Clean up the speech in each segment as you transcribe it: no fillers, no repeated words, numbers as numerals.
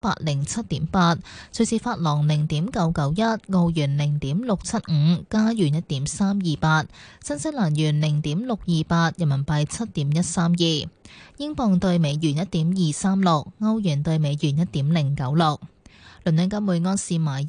107.8，瑞士法郎0.991，澳元0.675，加元1.328，新西蘭元0.628，人民幣7.132，英鎊對美元1.236，歐元對美元1.096。倫敦金每盎司買入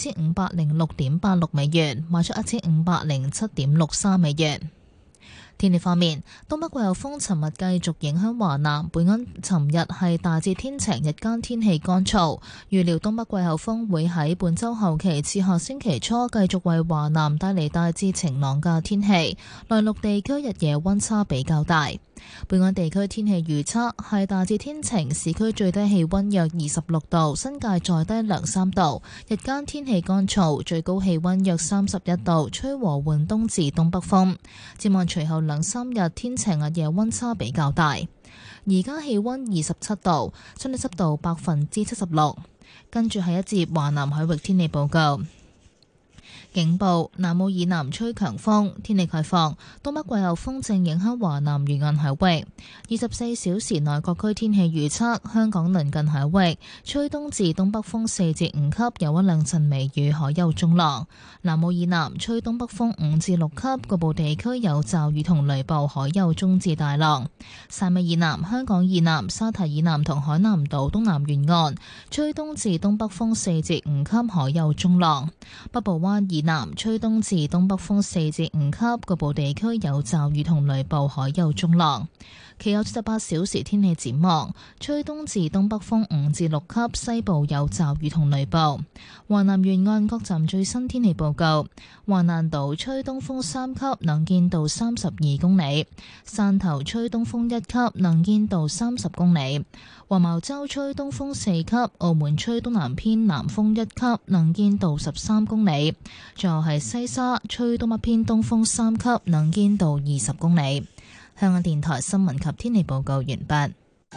1506.86美元，賣出1507.63美元。天氣方面，東北季候風尋日繼續影響華南，本港尋日係大致天晴，日間天氣乾燥。預料東北季候風會喺本週後期至下星期初繼續為華南帶嚟大致晴朗嘅天氣，內陸地區日夜溫差比較大。本港地區天氣預測係大致天晴，市區最低氣溫約26度，新界再低2-3度，日間天氣乾燥，最高氣溫約31度，吹和緩東至東北風。展望隨後2-3日天晴，日夜溫差比較大。而家氣溫27度，相對濕度76%。跟住係一節華南海域天氣報告。警報：南澳以南吹強風，天氣概況。東北季候風正影響華南沿岸海域。24小時內各區天氣預測：香港鄰近海域吹東至東北風4至5級，有1-2陣微雨，海有中浪。南澳以南吹東北風5至6級，局部地區有驟雨同雷暴，海有中至大浪。汕尾以南、香港以南、沙堤以南同海南島東南沿岸吹東至東北風4至5級，海有中浪。北部灣以南吹東至東北風4至5級，局部地區有驟雨同雷暴，海有中浪。其後48小時天氣展望，吹東至東北風5至6級，西部有驟雨同雷暴。華南沿岸各站最新天氣報告：華南島吹東風3級，能見度32公里；汕頭吹東風1級，能見度30公里；黃茅洲吹東風4級，澳門吹東南偏南風1級，能見度13公里。最後係西沙吹東北偏東風3級，能見度20公里。香港電台新聞及天氣報告完畢。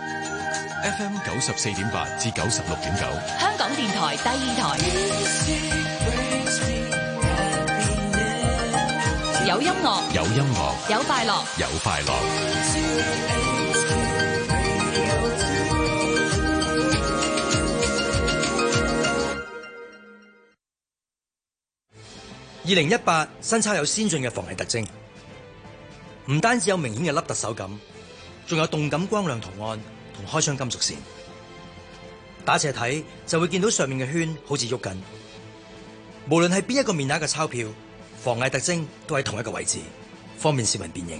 FM 94.8至96.9， 香港電台第二台。有音樂， 有音樂， 有快樂， 有快樂。 2018新鈔有先進嘅防偽特徵，唔單止有明顯嘅凹凸手感，仲有動感光亮圖案同開窗金屬線。打斜睇就會見到上面嘅圈好似喐緊。無論係邊一個面額嘅鈔票，防偽特徵都喺同一個位置，方便市民辨認。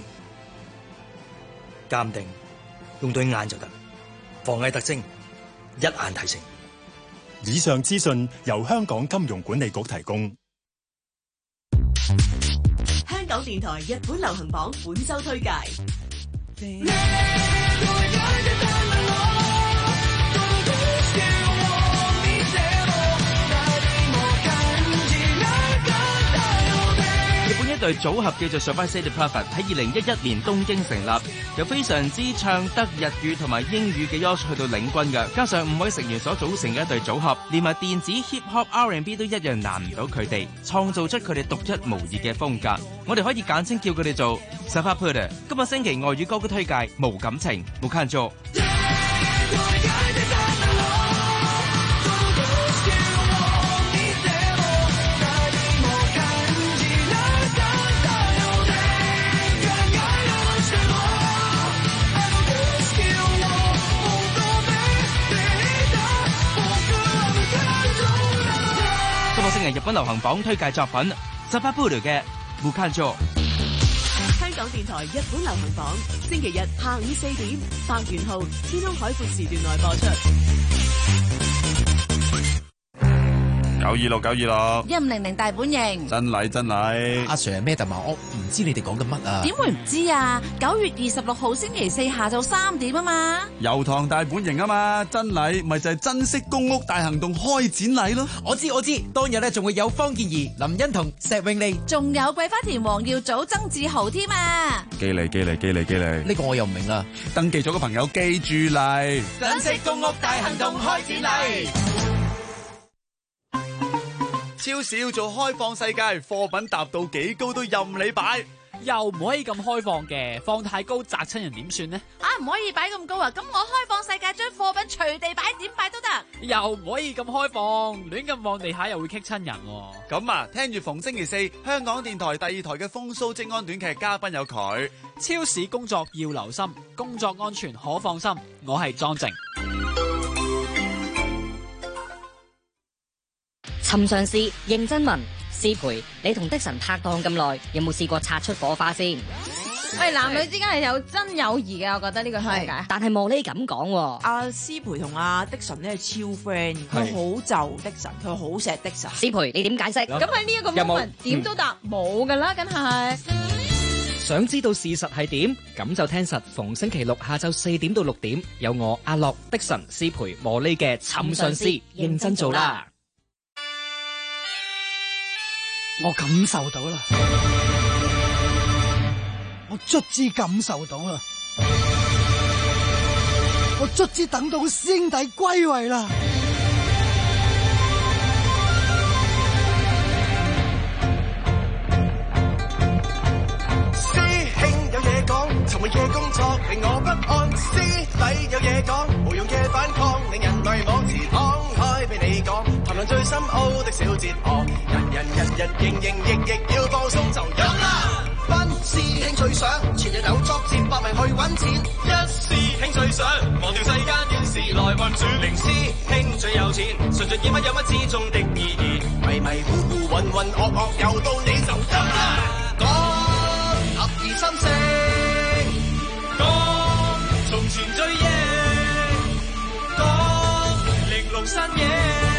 鑑定用對眼就得，防偽特徵一眼睇清。 以上資訊由香港金融管理局提供。 香港電台日本流行榜本周推介。 日本一隊組合叫做 Survival Prophet 喺2011年東京成立，由非常之唱得日語同埋英語嘅 Yosh 去到領軍嘅，加上5位成員所組成嘅一隊組合，連埋電子 Hip Hop R&B 都一樣難唔到佢哋，創造出佢哋獨一無二嘅風格。我哋可以簡稱叫佢哋做 Survival。今個星期外語歌曲推介無感情，冇看咗。日本流行榜推介作品 Survival 嘅無看咗。 香港電台日本流行榜，星期日下午4點，白元浩天空海闊時段內播出。 926 1500大本營， 真禮阿 Sir 咩特嘛？我唔知你哋講緊乜啊？ 點會唔知啊？9月26號星期四下晝3點啊嘛， 油塘大本營啊嘛，真禮咪就係珍惜公屋大行動開展禮咯。 我知，當日咧仲會有方健儀、林欣彤、石永利， 仲有桂花田黃耀祖、曾志豪添啊！ 寄嚟， 呢個我又唔明啦。 登記咗嘅朋友記住嚟， 珍惜公屋大行動開展禮。 超市要做開放世界，貨品搭到幾高都任你擺。 又唔可以咁開放嘅，放太高砸親人點算呢？ 唔可以擺咁高啊！咁我開放世界，將貨品隨地擺，點擺都得。 又唔可以咁開放，亂咁放地下又會棘親人。 咁啊，聽住逢星期四香港電台第2台嘅風騷職安短劇，嘉賓有佢。 超市工作要留心，工作安全可放心。我係莊靜。 尋常事認真問，師培，你同的神拍檔咁耐，有冇試過擦出火花先？ 喂，男女之間係有真友誼嘅，我覺得呢個係解。 但係莫呢咁講喎， 阿師培同阿的神咧超 friend，佢好就的神，佢好錫的神。 師培，你點解釋？ 咁喺呢一個 moment 點都答冇㗎啦，梗係。 想知道事實係點？咁就聽實逢星期六下晝4點到6點，有我阿樂的神師培莫呢嘅尋常事認真做啦。 我感受到啦，我卒之感受到啦，我卒之等到師兄弟歸位啦。 師兄有嘢講，尋日嘅工作令我不安。師弟有嘢講，無用嘅反抗令人迷惘。遲敞開俾你講，談論最深奧的小哲學。日營役要放鬆就有啦。班師兄最想全日有作戰，搏命去揾錢。一師兄最想忘掉世間亂事來運轉。零師兄最有錢，順盡演乜有乜之中的意義。迷迷糊糊渾渾噩噩，又到你就有啦。講合二三四，講從前追憶，講玲瓏身影，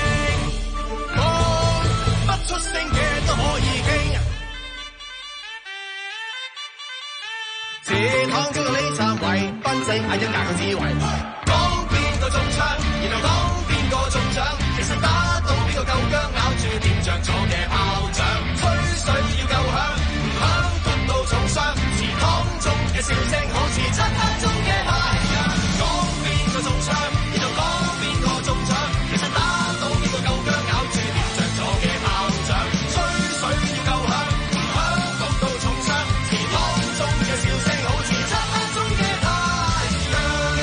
講不出聲嘅都可以傾。自躺中到你站位，奔四嗌一架個智慧。講邊個中槍，然後講邊個中獎。其實打到邊個夠薑，咬住點着咗嘅炮仗。吹水要夠響，唔響焗到重傷。自躺中嘅笑聲好似漆黑中嘅太陽。講邊個中槍，然後講邊個中獎。其實打到邊個夠薑，咬住點着咗嘅炮仗。吹水要夠響，唔響焗到重傷。自躺中嘅笑聲好似漆黑中嘅太陽。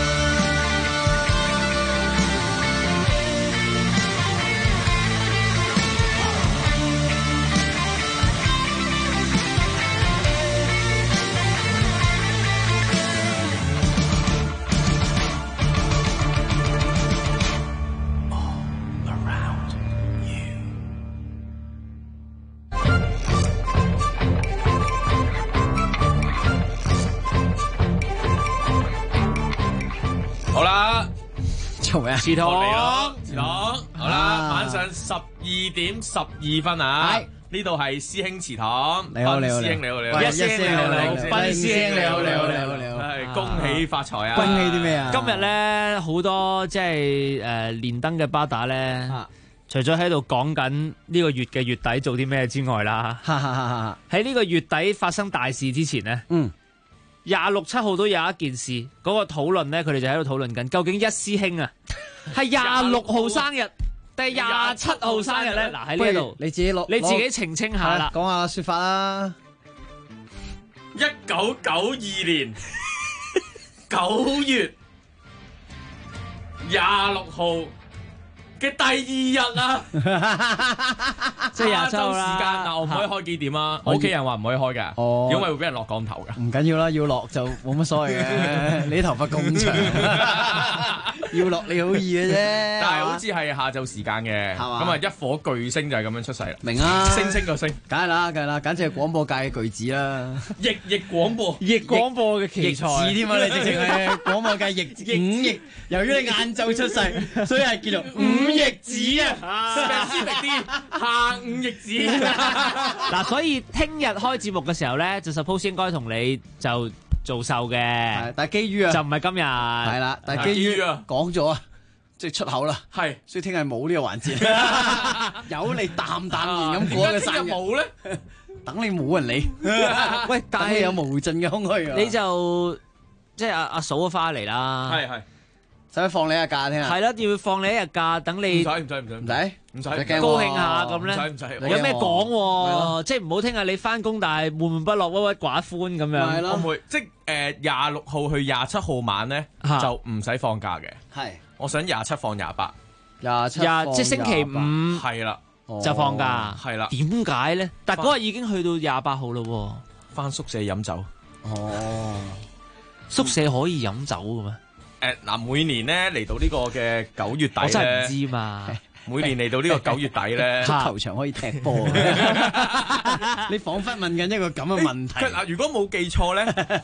好啦， 做咩啊？ 祠堂嚟咯，祠堂。好啦，晚上12:12啊！呢度係師兄祠堂。 你好， 師兄你好， 一師兄你好，斌師兄你好， 係恭喜發財啊！ 恭喜啲咩啊？ 今日咧好多即係連登嘅巴打咧，除咗喺度講緊呢個月嘅月底做啲咩之外啦，喺呢個月底發生大事之前咧，26、7號都有一件事，嗰個討論咧，佢哋就喺度討論緊，究竟一師兄啊係26號生日定係27號生日咧？嗱，喺呢度你自己你自己澄清下啦， 講下說法啦。 1992年9月26號嘅第2日啊， 即係廿周啦。 時間嗱，我唔可以開幾點啊？我屋企人話唔可以開㗎，因為會俾人落降頭㗎。 唔緊要啦，要落就冇乜所謂嘅。你頭髮咁長，要落你好易嘅啫。 但係好似係下晝時間嘅，咁啊一顆巨星就係咁樣出世啦。 明啊， 星星個星， 梗係啦，簡直係廣播界嘅巨子啦。 逆廣播嘅奇才逆子添啊！你直情係廣播界逆5翼。由於你晏晝出世，所以係叫做5翼子啊！ specific啲下午翼子。 嗱，所以聽日開節目嘅時候咧，就 suppose 應該同你就做秀嘅， 但係基於啊， 就唔係今日係啦，但係基於講咗啊，即係出口啦， 係， 所以聽日冇呢個環節，有你淡淡然咁過嘅生日冇咧， 等你冇人理。喂，但係有無盡嘅空虛啊！ 你就即係阿嫂嘅花嚟啦， 係。 使唔使放你一日假聽啊？ 係啦，要放你一日假，等你唔使， 高興下咁咧。 唔使， 有咩講喎？即係唔好聽下你翻工，但係悶悶不樂、鬱鬱寡歡咁樣。 係咯，唔會即係26號去27號晚咧就唔使放假嘅。 係， 我想27放28。 27 即係星期五係啦， 就放假。 係啦。 點解咧？但係嗰日已經去到28號咯喎。 翻宿舍飲酒。 宿舍可以飲酒嘅咩？ 每年咧嚟到呢個嘅9月底咧， 我真係唔知嘛。 每年嚟到呢個9月底咧， 足球場可以踢波。你彷彿問緊一個咁嘅問題。 嗱，如果冇記錯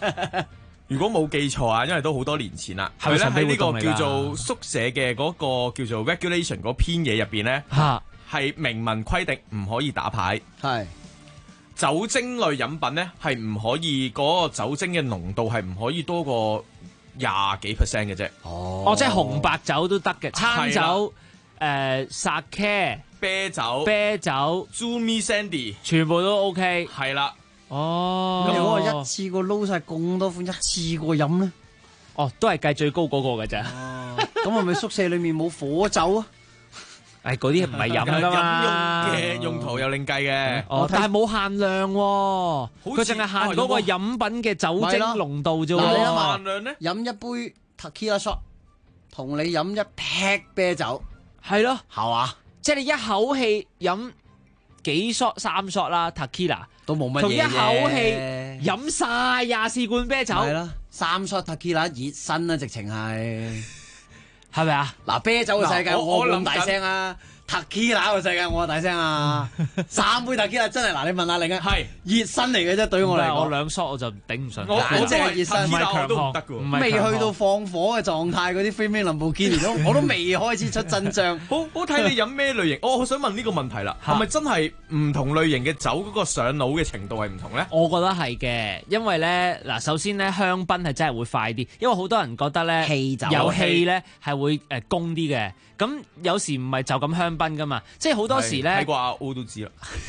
啊，因為都好多年前啦，係咧喺呢個叫做宿舍嘅嗰個叫做 regulation 嗰篇嘢入邊咧，係明文規定唔可以打牌。 係。 酒精類飲品咧係唔可以嗰個酒精嘅濃度係唔可以多過20幾% 嘅啫。 即係紅白酒都得嘅，餐酒、sake、 啤酒、Zumi Sandy 全部都 OK。 係啦。 如果我一次過撈晒咁多款，一次過飲咧？ 都係計最高嗰個嘅咋。 咁係咪宿舍裏面冇火酒啊？ 嗰啲唔係飲㗎嘛， 飲用嘅用途又另計嘅。 但係冇限量喎，佢淨係限嗰個飲品嘅酒精濃度啫喎。 限量咧，飲一杯 Tequila shot， 同你飲一 pack 啤酒， 係咯， 係嘛？ 即係你一口氣飲幾 shot 3 shot 啦 Tequila， 都冇乜嘢， 同一口氣飲晒24罐啤酒， 係啦，3 shot Tequila 熱身啦，直情係咪啊？ 嗱，啤酒嘅世界我咁大聲啊，Tequila 嘅世界我大聲啊，3杯 Tequila真係嗱，你問下另一係熱身嚟嘅啫，對於我嚟講， 我2 shot 我就頂唔順， 簡直係熱身， 唔係強項， 未去到放火嘅狀態，嗰啲飛咩林寶堅尼我都未開始出陣仗， 好睇你飲咩類型。我想問呢個問題啦，係咪真係唔同類型嘅酒嗰個上腦嘅程度係唔同咧？ 我覺得係嘅，因為咧嗱，首先咧香檳係真係會快啲，因為好多人覺得咧有氣咧係會攻啲嘅，咁有時唔係就咁香檳噶嘛，即係好多時咧睇過阿 O 都知啦。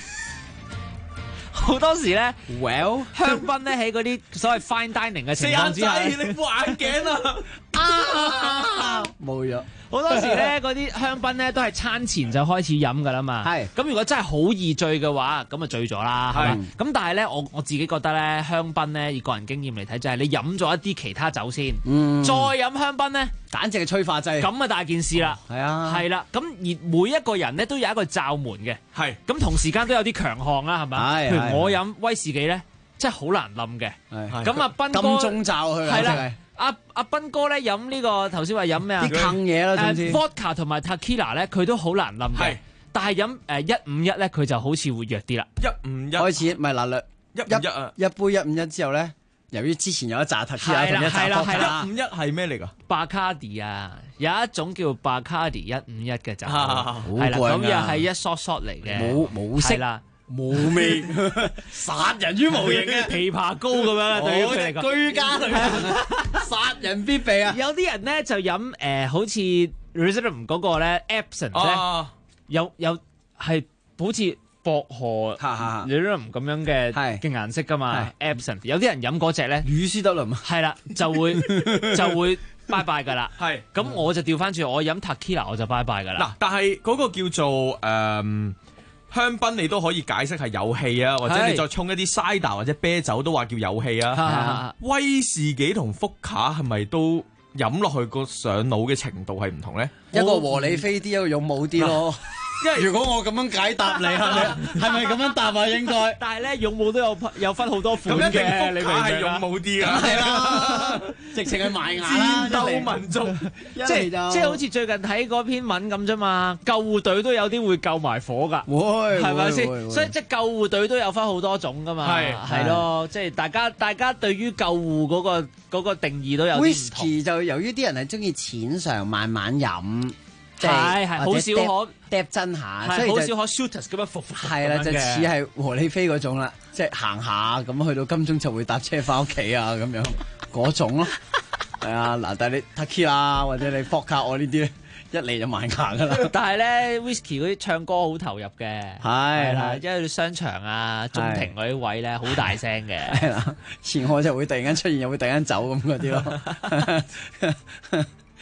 好多時咧香檳咧喺嗰啲所謂 fine dining 嘅情況之下， 你副眼鏡啊， 冇咗。 好多時咧嗰啲香檳咧都係餐前就開始飲噶啦嘛， 係咁如果真係好易醉嘅話，咁啊醉咗啦，係嘛？咁但係咧我自己覺得咧香檳咧以個人經驗嚟睇，就係你飲咗一啲其他酒先，再飲香檳咧， 簡直係催化劑， 咁啊大件事啦， 係啊， 係啦，咁而每一個人咧都有一個罩門嘅， 係咁同時間都有啲強項啦，係咪？譬如我飲威士忌咧，真係好難冧嘅，咁啊斌哥金鐘罩佢係啦。阿斌哥咧飲呢個頭先話飲咩啊？ 啲坑嘢啦，總之 vodka 同埋 tequila 咧，佢都好難冧嘅。但係飲151咧，佢就好似會弱啲啦。 151 開始咪嗱 151啊！ 一杯151之後咧，由於之前有一紮 tequila 同一紮 vodka， 151係咩嚟㗎？ 巴卡迪啊，有一種叫巴卡迪151嘅酒，係啦， 咁又係一 shot 嚟嘅， 冇色啦。 冇味，殺人於無形嘅枇杷膏咁樣啦，對於佢嚟講， 居家殺人必備啊！ 有啲人咧就飲好似 Riesling 嗰個咧 Absinthe 咧，有係好似薄荷 Riesling 咁樣嘅顏色噶嘛 Absinthe， 有啲人飲嗰隻咧， 乳斯德林係啦，就會拜拜噶啦，係咁我就調翻轉，我飲 Tequila 我就拜拜噶啦。 嗱，但係嗰個叫做香檳你都可以解釋係有氣啊，或者你再沖一啲 cider 或者啤酒都話叫有氣啊。威士忌同福卡係咪都飲落去個上腦嘅程度係唔同咧？ 一個和理非啲，一個勇武啲咯。因為如果我咁樣解答你，係咪咁樣答啊？應該。 但係咧，勇武都有分好多款嘅，你明唔明？ 係勇武啲㗎， 係啦，直情係埋眼啦， 戰鬥民族， 即係好似最近睇嗰篇文咁啫嘛。救護隊都有啲會救埋火㗎，係咪先？所以即係救護隊都有分好多種㗎嘛，係咯。即係大家對於救護嗰個定義都有啲唔同。 Whisky 就由於啲人係中意淺嘗慢慢飲。 係好少可嗒真下， 所以好少可 shooters 咁樣服係啦，就似係和理非嗰種啦，即係行下咁去到金鐘就會搭車翻屋企啊咁樣嗰種咯。係啊，嗱，但係你 Tequila 或者你 vodka 我呢啲咧，一嚟就埋牙噶啦。 但係咧 whisky 嗰啲唱歌好投入嘅，係啦，因為商場啊、中庭嗰啲位咧好大聲嘅， 係啦，前我就會突然間出現，又會突然間走咁嗰啲咯。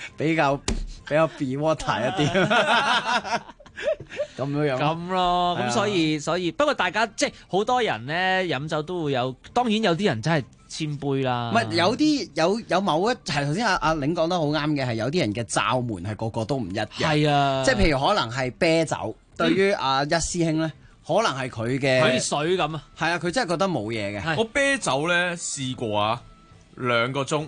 比較 be water 一啲。咁樣咁咯，咁所以不過大家即係好多人咧飲酒都會有，當然有啲人真係千杯啦。 唔係有啲有某一係頭先阿領講得好啱嘅，係有啲人嘅罩門係個個都唔一樣。 係啊， 即係譬如可能係啤酒，對於阿一師兄咧，可能係佢嘅好似水咁啊。 係啊，佢真係覺得冇嘢嘅。 我啤酒咧試過啊，2個鐘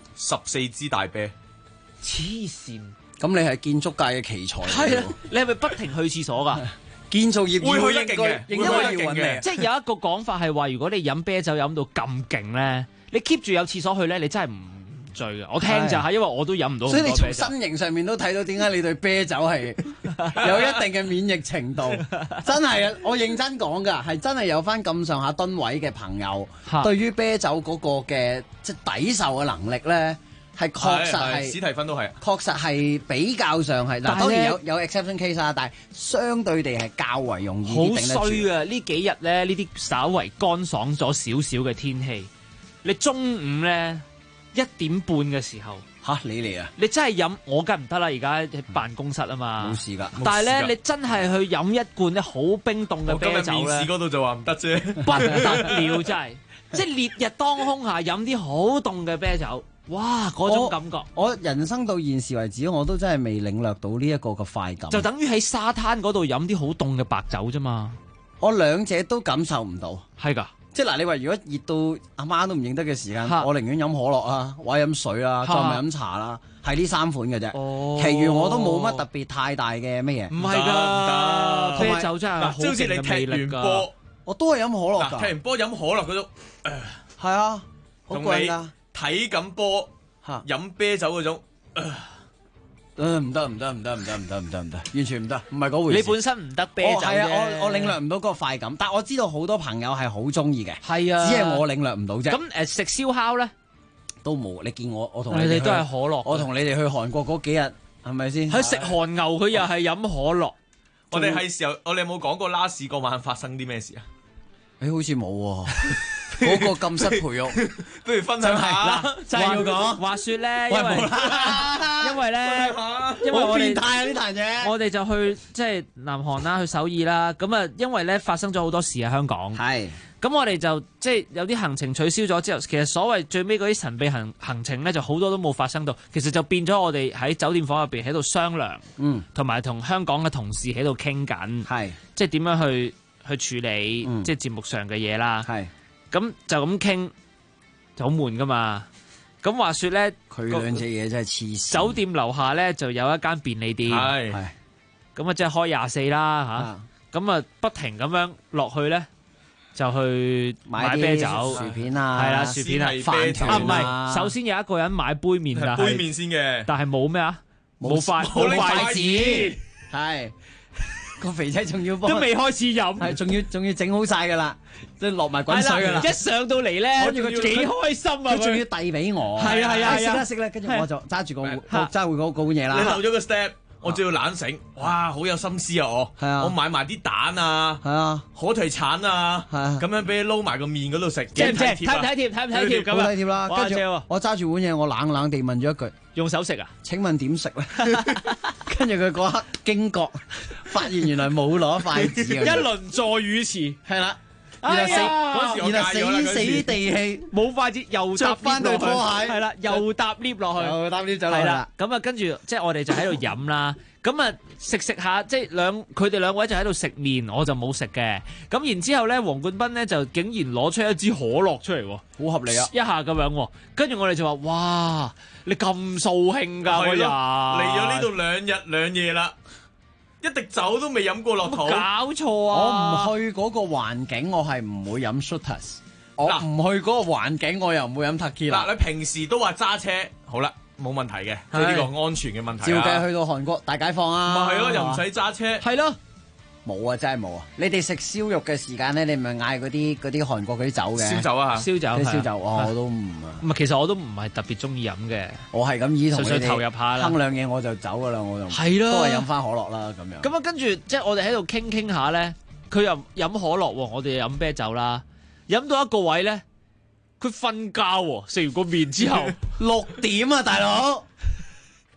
，14支大啤， 黐線。 咁你係建築界嘅奇才嚟係啊！你係咪不停去廁所㗎？ 建造業會去得勁嘅， 應該要揾你。 即係有一個講法係話，如果你飲啤酒飲到咁勁咧，你 keep 住有廁所去咧，你真係唔醉嘅。我聽就係因為我都飲唔到。 所以你從身形上面都睇到點解你對啤酒係有一定嘅免疫程度。真係啊！我認真講㗎，係真係有翻咁上下噸位嘅朋友，對於啤酒嗰個嘅即係抵受嘅能力咧。係確實係， 史提芬都係， 確實係比較上係。嗱，當然有 exception case 啦，但係相對地係較為容易啲頂得住。 好衰啊！呢幾日咧，呢啲稍為乾爽咗少少嘅天氣，你中午咧1點半嘅時候嚇你嚟啊！ 你真係飲我梗唔得啦，而家喺辦公室啊嘛， 冇事㗎。 但係咧，你真係去飲一罐咧好冰凍嘅啤酒咧， 面試嗰度就話唔得啫， 不得了真係，即係烈日當空下飲啲好凍嘅啤酒。哇！嗰種感覺， 我人生到現時為止，我都真係未領略到呢一個嘅快感。 就等於喺沙灘嗰度飲啲好凍嘅白酒啫嘛。 我兩者都感受唔到。 係㗎， 即係嗱，你話如果熱到阿媽都唔認得嘅時間，我寧願飲可樂啊，或者飲水啦，再咪飲茶啦，係呢3款嘅啫。哦，其餘我都冇乜特別太大嘅咩嘢。 唔係㗎，啤酒真係好勁嘅魅力㗎。 我都係飲可樂㗎。 踢完波飲可樂嗰種， 係啊，好貴㗎。 睇緊波飲啤酒嗰種， 唔得，完全唔得，唔係嗰回事。 你本身唔得啤酒啫。 係啊，我領略唔到嗰個快感，但係我知道好多朋友係好中意嘅。 係啊， 只係我領略唔到啫。 咁食燒烤咧都冇。你見我同你哋都係可樂。 我同你哋去韓國嗰幾日係咪先？ 去食韓牛，佢又係飲可樂。 我哋係時候，我哋有冇講過拉屎嗰晚發生啲咩事啊？ 好似冇喎。嗰個禁室培育， 不如分享下。 就係要講話説咧，因為咧， 好變態啊！呢壇嘢， 我哋就去即係南韓啦，去首爾啦。咁啊，因為咧發生咗好多事喺香港。係。咁我哋就即係有啲行程取消咗之後，其實所謂最尾嗰啲神秘行程咧，就好多都冇發生到。其實就變咗我哋喺酒店房入邊喺度商量，同埋同香港嘅同事喺度傾緊，係即係點樣去處理即係節目上嘅嘢啦。係。咁就咁傾就好悶噶嘛。咁話說咧， 佢兩隻嘢真係黐線。 酒店樓下咧就有一間便利店，係咁啊，即係開24啦嚇。咁啊，不停咁樣落去咧，就去買啤酒、 薯片啊， 係啦，薯片啊，飯團啊。唔係，首先有一個人買杯麵，但係杯麵先嘅， 但係冇咩啊？冇筷子， 係。個肥仔仲要都未開始飲， 係仲要整好晒噶啦，即係落埋滾水噶啦。 一上到嚟咧，佢幾開心啊！ 佢仲要遞俾我， 係啊， 食啦，跟住我就揸住個碗嘢啦。 你漏咗個 step，我仲要懶醒，哇，好有心思啊！我買埋啲蛋啊，火腿橙啊，咁樣俾你撈埋個面嗰度食， 正唔正？睇唔睇貼咁啊？ 好體貼啦！跟住我揸住碗嘢，我冷冷地問咗一句： 用手食啊？ 請問點食咧？跟住佢嗰刻驚覺，發現原來冇攞筷子， 一輪助語詞係啦。 原來死地氣， 冇筷子又搭翻對拖鞋， 係啦，又搭 lift 落去， 又搭 lift 走落去啦。 咁啊，跟住即係我哋就喺度飲啦。咁啊，食下，即係佢哋兩位就喺度食麵，我就冇食嘅。咁然之後咧，黃冠斌咧就竟然攞出一支可樂出嚟， 好合理啊！ 一下咁樣，跟住我哋就話：哇，你咁掃興㗎嗰日， 嚟咗呢度2日2夜啦，一滴酒都未飲過落肚， 搞錯啊！ 我唔去嗰個環境，我係唔會飲 shooters。我唔去嗰個環境，我又唔會飲 tequila。 嗱，你平時都話揸車，好啦。冇問題嘅，即係呢個安全嘅問題。 照計去到韓國大解放啊！ 咪係咯，又唔使揸車。 係咯， 冇啊，真係冇啊！你哋食燒肉嘅時間咧，你咪嗌嗰啲韓國嗰啲酒嘅燒酒啊， 燒酒， 我都唔啊。 唔係，其實我都唔係特別中意飲嘅。 我係咁意同你哋投入下啦， 哼兩嘢我就走噶啦，我就係咯， 都係飲翻可樂啦咁樣。 咁啊，跟住即係我哋喺度傾下咧，佢又飲可樂，我哋又飲啤酒啦，飲到一個位咧，佢瞓覺，食完個麵之後 6點啊，大佬。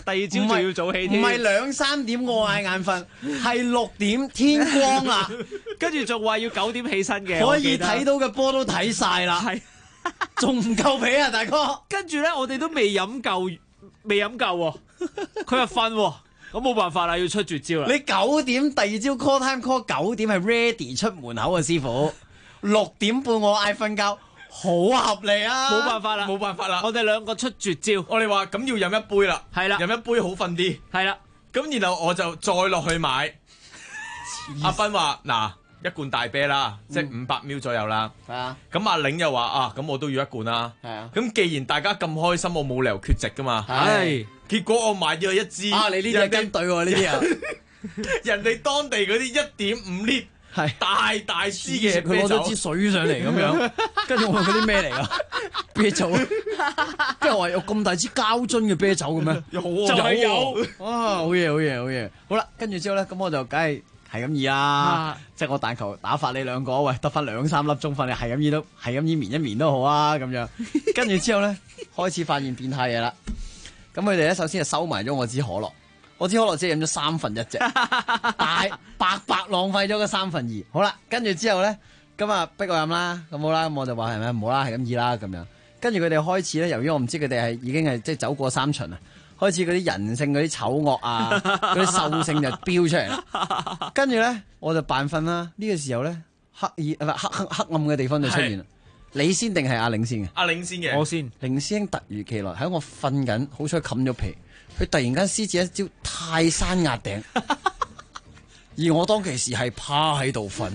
第二朝仲要早起添， 唔係2-3點我嗌眼瞓，係6點天光啦， 跟住仲話要9點起身嘅， 可以睇到嘅波都睇晒啦，係仲唔夠皮啊，大哥？ 跟住咧，我哋都未飲夠喎，佢又瞓喎。咁冇辦法啦，要出絕招啦！ 你9點第二朝 call time call 9點係 ready 出門口啊，師傅。6點半我嗌瞓覺，好合理啊！ 冇辦法啦， 冇辦法啦！ 我哋兩個出絕招， 我哋話咁要飲一杯啦， 係啦， 飲一杯好瞓啲， 係啦。 咁然後我就再落去買。阿斌話嗱，1罐大啤啦，即係500ml左右啦。 係啊。 咁阿玲又話啊，咁我都要1罐啦。 係啊。 咁既然大家咁開心，我冇理由缺席噶嘛。 係。 結果我買咗1支。 啊！你呢啲係跟隊喎，呢啲啊。 人哋當地嗰啲1.5 litre 係大支嘅， 佢攞咗支水上嚟咁樣，跟住我問嗰啲咩嚟㗎？啤酒。跟住我話有咁大支膠樽嘅啤酒嘅咩？ 有就係有。啊！好嘢！好啦，跟住之後咧，咁我就梗係咁意啦。即係我但求打發你兩個，喂，得翻2-3粒鐘瞓，你係咁意都係咁意眠一眠都好啊，咁樣。跟住之後咧，開始發現變態嘢啦。咁佢哋咧，首先就收埋咗我支可樂，我支可樂只係飲咗1/3啫，白浪費咗個2/3。好啦，跟住之後咧，咁啊逼我飲啦，咁好啦，咁我就話係咪唔好啦，係咁意啦咁樣。跟住佢哋開始咧，由於我唔知佢哋係已經係即係走過3巡啊，開始嗰啲人性嗰啲醜惡啊，嗰啲獸性就飆出嚟啦。跟住咧，我就扮瞓啦。呢個時候咧，黑暗嘅地方就出現啦。你先定係阿領先嘅？ 阿領先嘅， 我先。 領師兄突如其來喺我瞓緊，好彩冚咗被，佢突然間施展一招泰山壓頂，而我當其時係趴喺度瞓，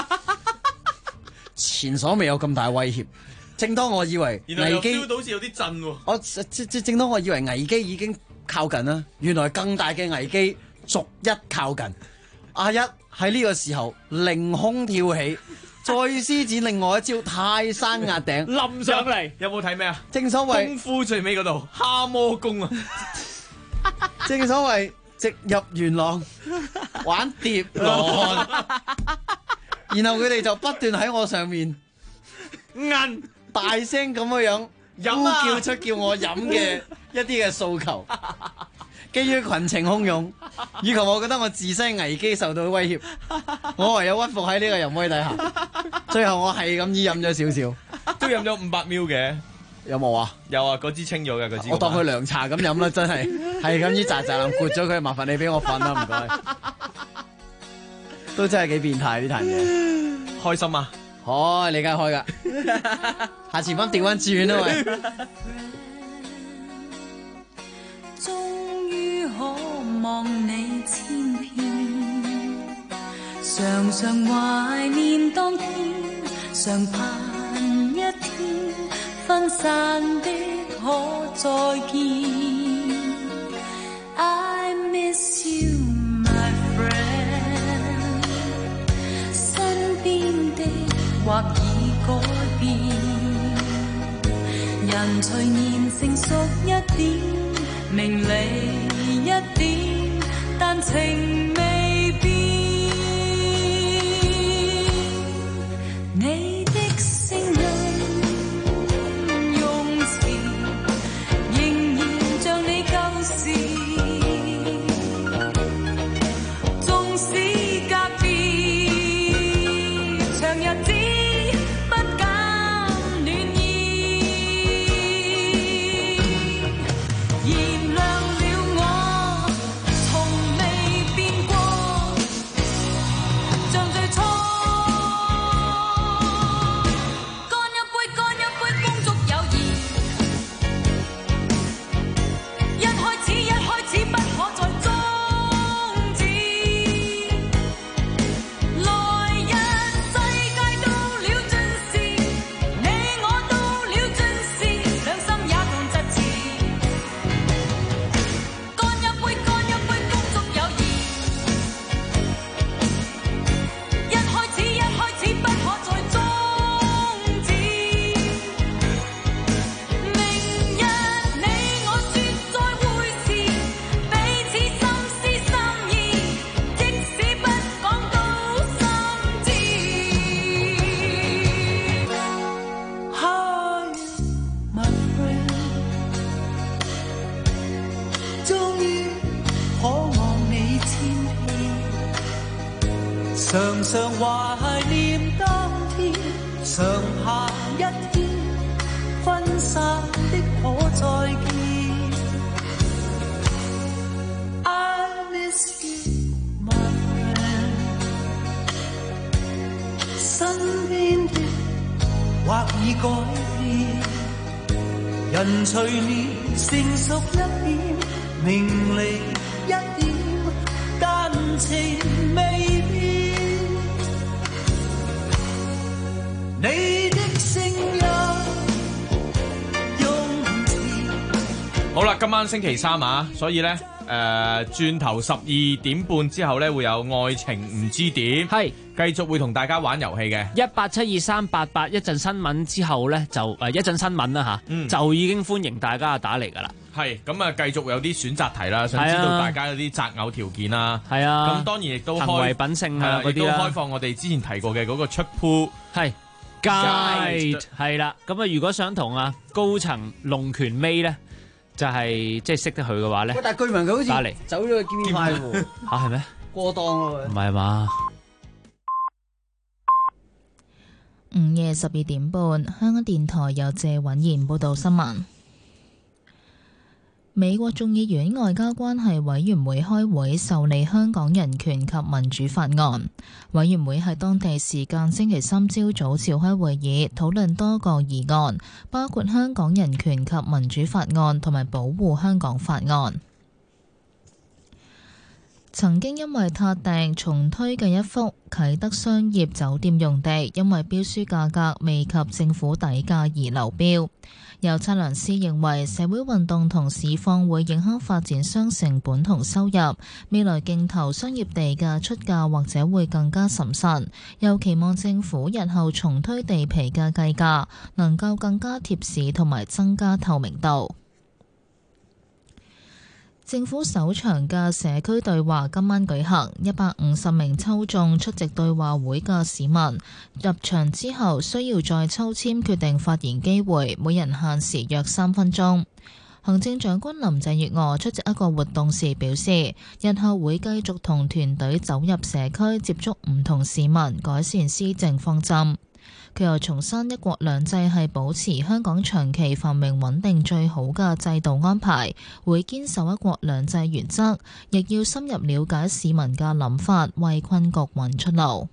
前所未有咁大威脅。正當我以為危機， 到好似有啲震喎。 正當我以為危機已經靠近啦，原來更大嘅危機逐一靠近。阿一喺呢個時候凌空跳起。再施展另外一招泰山壓頂， 冧上嚟， 有冇睇咩啊？ 正所謂功夫最尾嗰度蝦魔功啊！ 正所謂直入元朗玩碟羅漢，然後佢哋就不斷喺我上面大聲咁樣呼叫出叫我飲嘅一啲嘅訴求。基於群情洶湧，以及我覺得我自身危機受到威脅，我唯有屈服喺呢個淫威底下。最後我係咁意飲咗少少， 都飲咗500ml嘅， 有冇啊？ 有啊，嗰支清咗嘅嗰支。 我當佢涼茶咁飲啦，真係係咁意喳喳淋，灌咗佢，麻煩你俾我瞓啦，唔該。都真係幾變態呢壇嘢， 開心啊！ 開你梗係開噶，下次翻調翻轉啊喂。 終於可望你千遍，常常懷念當天，常盼一天分散的可再見。I miss you, my friend， 身邊的或已改變，人隨年成熟一點。明理一點，但情未變。你的聲音用詞，仍然像你舊時。縱使隔別，長日子不減暖意。原諒了我，從未變。 常常懷念當天，常下一天，分散的可再見。I miss you, my friend。身邊的或已改變，人隨年成熟一點，明利一點，但情未變。你的聲音用詞。 好啦，今晚星期三啊，所以咧轉頭12:30之後咧會有愛情唔知點， 係繼續會同大家玩遊戲嘅。 1872388一陣新聞之後咧就一陣新聞啦吓，就已經歡迎大家打嚟噶啦。 係咁啊，繼續有啲選擇題啦，想知道大家有啲擇偶條件啦。 係啊， 咁當然亦都行為品性啊嗰亦都啲啦， 開放我哋之前提過嘅嗰個出鋪係 guide 係啦。咁啊，如果想同啊高層龍權尾咧，就係即係識得佢嘅話咧， 但係據聞佢好似打嚟走咗去兼派喎。 嚇係咩？ 過檔咯， 唔係嘛？ 午夜12:30，香港電台由謝允賢報道新聞。美國眾議院外交關係委員會開會受理香港人權及民主法案。委員會喺當地時間星期三朝早召開會議，討論多個議案，包括香港人權及民主法案同埋保護香港法案。曾經因為撻訂重推嘅一幅啟德商業酒店用地，因為標書價格未及政府底價而流標。有測量師認為社會運動同市況會影響發展商成本同收入，未來競投商業地嘅出價或者會更加審慎，又期望政府日後重推地皮嘅計價能夠更加貼市同埋增加透明度。政府首場嘅社區對話今晚舉行，150名抽中出席對話會嘅市民入場之後，需要再抽籤決定發言機會，每人限時約3分鐘。行政長官林鄭月娥出席一個活動時表示，日後會繼續同團隊走入社區，接觸唔同市民，改善施政方針。佢又重申一國兩制係保持香港長期繁榮穩定最好嘅制度安排，會堅守一國兩制原則，亦要深入了解市民嘅諗法，為困局揾出路。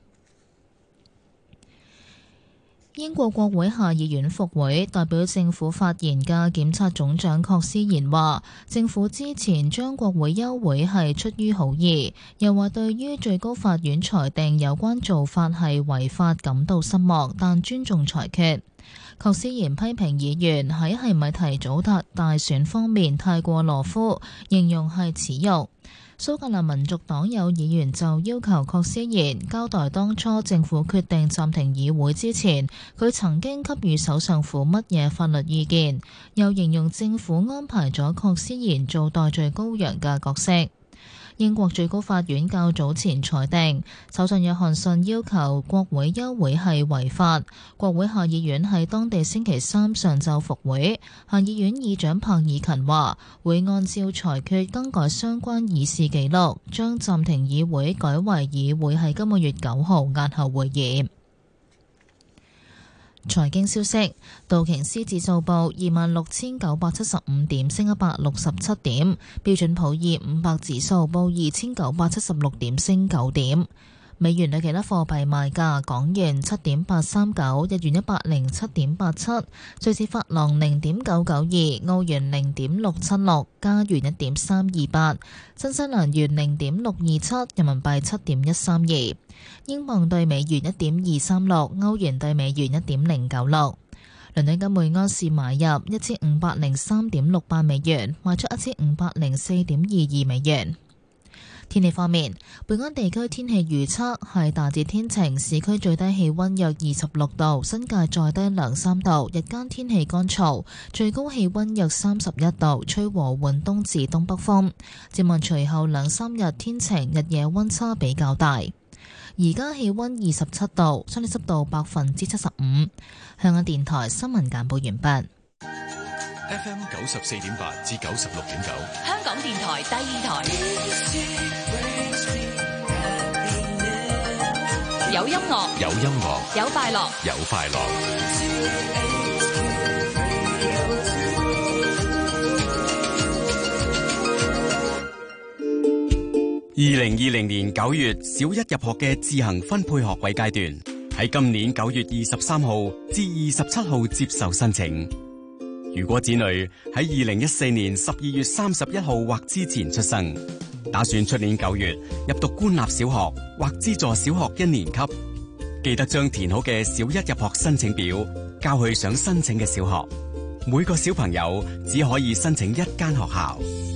英國國會下議院復會，代表政府發言嘅檢察總長霍斯賢話，政府之前將國會休會係出於好意，又話對於最高法院裁定有關做法係違法感到失望，但尊重裁決。霍斯賢批評議員喺係咪提早大選方面太過懦夫，形容係恥辱。蘇格蘭民族黨有議員就要求霍斯賢交代當初政府決定暫停議會之前，佢曾經給予首相府乜嘢法律意見，又形容政府安排咗霍斯賢做代罪羔羊嘅角色。英國最高法院較早前裁定，首相約翰遜要求國會休會係違法。國會下議院喺當地星期三上晝復會，下議院議長柏爾勤話會按照裁決更改相關議事記錄，將暫停議會改為議會喺今個月9號押後會議。財經消息，道瓊斯指數報26,975點，升167點；標準普爾500指數報2,976點，升9點。美元對其他貨幣賣價：港元7.839，日元107.87，瑞士法郎0.992，澳元0.676，加元1.328，新西蘭元0.627，人民幣7.132，英鎊對美元1.236，歐元對美元1.096。倫敦金每盎司買入1503.68美元，賣出1504.22美元。天氣方面，本港地區天氣預測係大致天晴，市區最低氣溫約26度，新界再低2-3度，日間天氣乾燥，最高氣溫約31度，吹和緩東至東北風。展望隨後2-3日天晴，日夜溫差比較大。而家氣溫27度，相對濕度75%。香港電台新聞簡報完畢。 FM 94.8至96.9， 香港電台第二台。 有音樂， 有音樂， 有快樂， 有快樂。 2020年9月小一入學嘅自行分配學位階段，喺今年9月23號至27號接受申請。如果子女喺2014年12月31號或之前出生，打算出年9月入讀官立小學或資助小學1年級，記得將填好嘅小一入學申請表交去想申請嘅小學。每個小朋友只可以申請一間學校。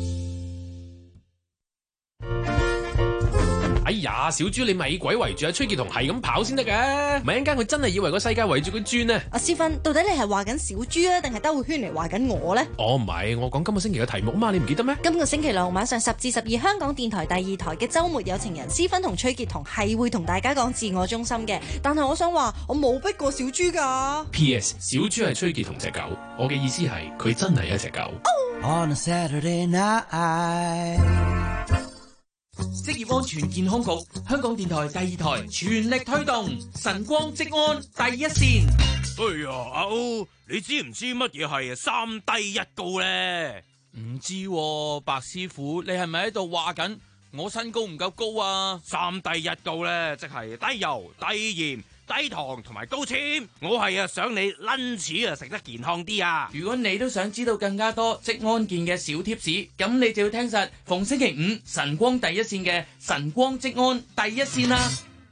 哎呀，小豬你咪鬼圍住阿崔潔彤係咁跑先得嘅，咪一陣間佢真係以為個世界圍住佢轉呢。 阿思芬，到底你係話緊小豬啊，定係兜個圈嚟話緊我呢？ 哦，唔係，我講今個星期嘅題目嘛，你唔記得咩？ 今個星期六晚上10至12，香港電台第2台嘅週末有情人，思芬同崔潔彤係會同大家講自我中心嘅。但係我想話，我冇逼過小豬㗎。 P.S. 小豬係崔潔彤隻狗，我嘅意思係佢真係一隻狗。 On a Saturday night。 職業安全健康局、香港電台第2台全力推動晨光職安第一線。 哎呀，阿歐，你知唔知乜嘢係3低1高咧？ 唔知喎，白師傅，你係咪喺度話緊我身高唔夠高啊 ？3低1高咧，即係低油、低鹽、低糖同埋高纖。我係想你 lunch 食得健康啲啊！ 如果你都想知道更加多職安健嘅小貼士，咁你就要聽實逢星期5晨光第一線嘅晨光職安第一線啦。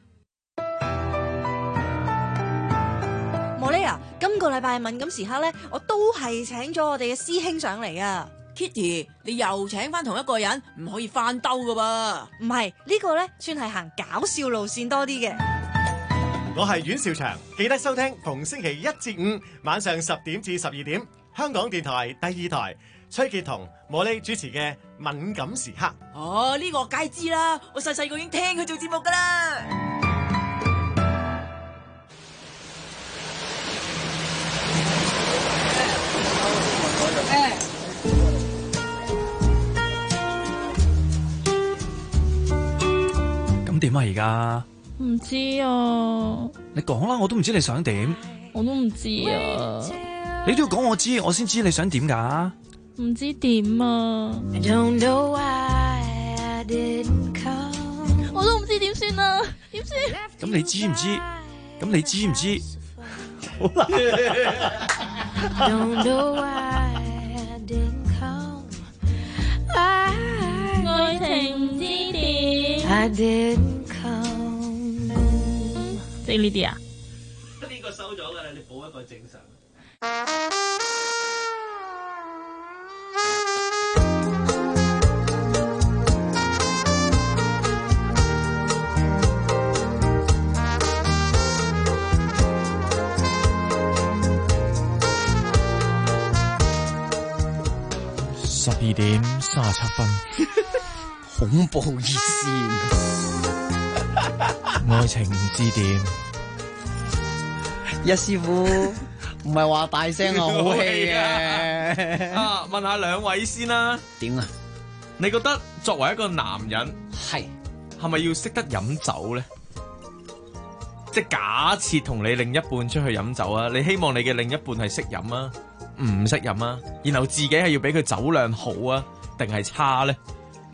莫莉啊，今個禮拜敏感時刻咧，我都係請咗我哋嘅師兄上嚟啊。 Kitty， 你又請翻同一個人，唔可以翻兜噶噃。 唔係，呢個咧算係行搞笑路線多啲嘅。 我係阮兆祥，記得收聽逢星期1至5晚上10點至12點，香港電台第2台崔潔彤、莫莉主持嘅敏感時刻。 哦，呢個我梗知啦，我細細個已經聽佢做節目噶啦。 咁點啊？而家唔知啊， 你講啦，我都唔知你想點。 我都唔知啊， 你都要講我知，我先知你想點噶。 唔知點啊，我都唔知點算啊，點算？ 咁你知唔知？咁你知唔知？好啦。 愛情唔知點。即係呢啲啊？ 呢個收咗㗎啦，你補一個正常。 12點37分， 恐怖熱線， 愛情唔知點。 一師傅唔係話大聲啊，好氣嘅。 啊，問下兩位先啦。 點啊？ 你覺得作為一個男人，係咪要識得飲酒咧？即係假設同你另一半出去飲酒啊，你希望你嘅另一半係識飲啊，唔識飲啊，然後自己係要俾佢酒量好啊，定係差咧？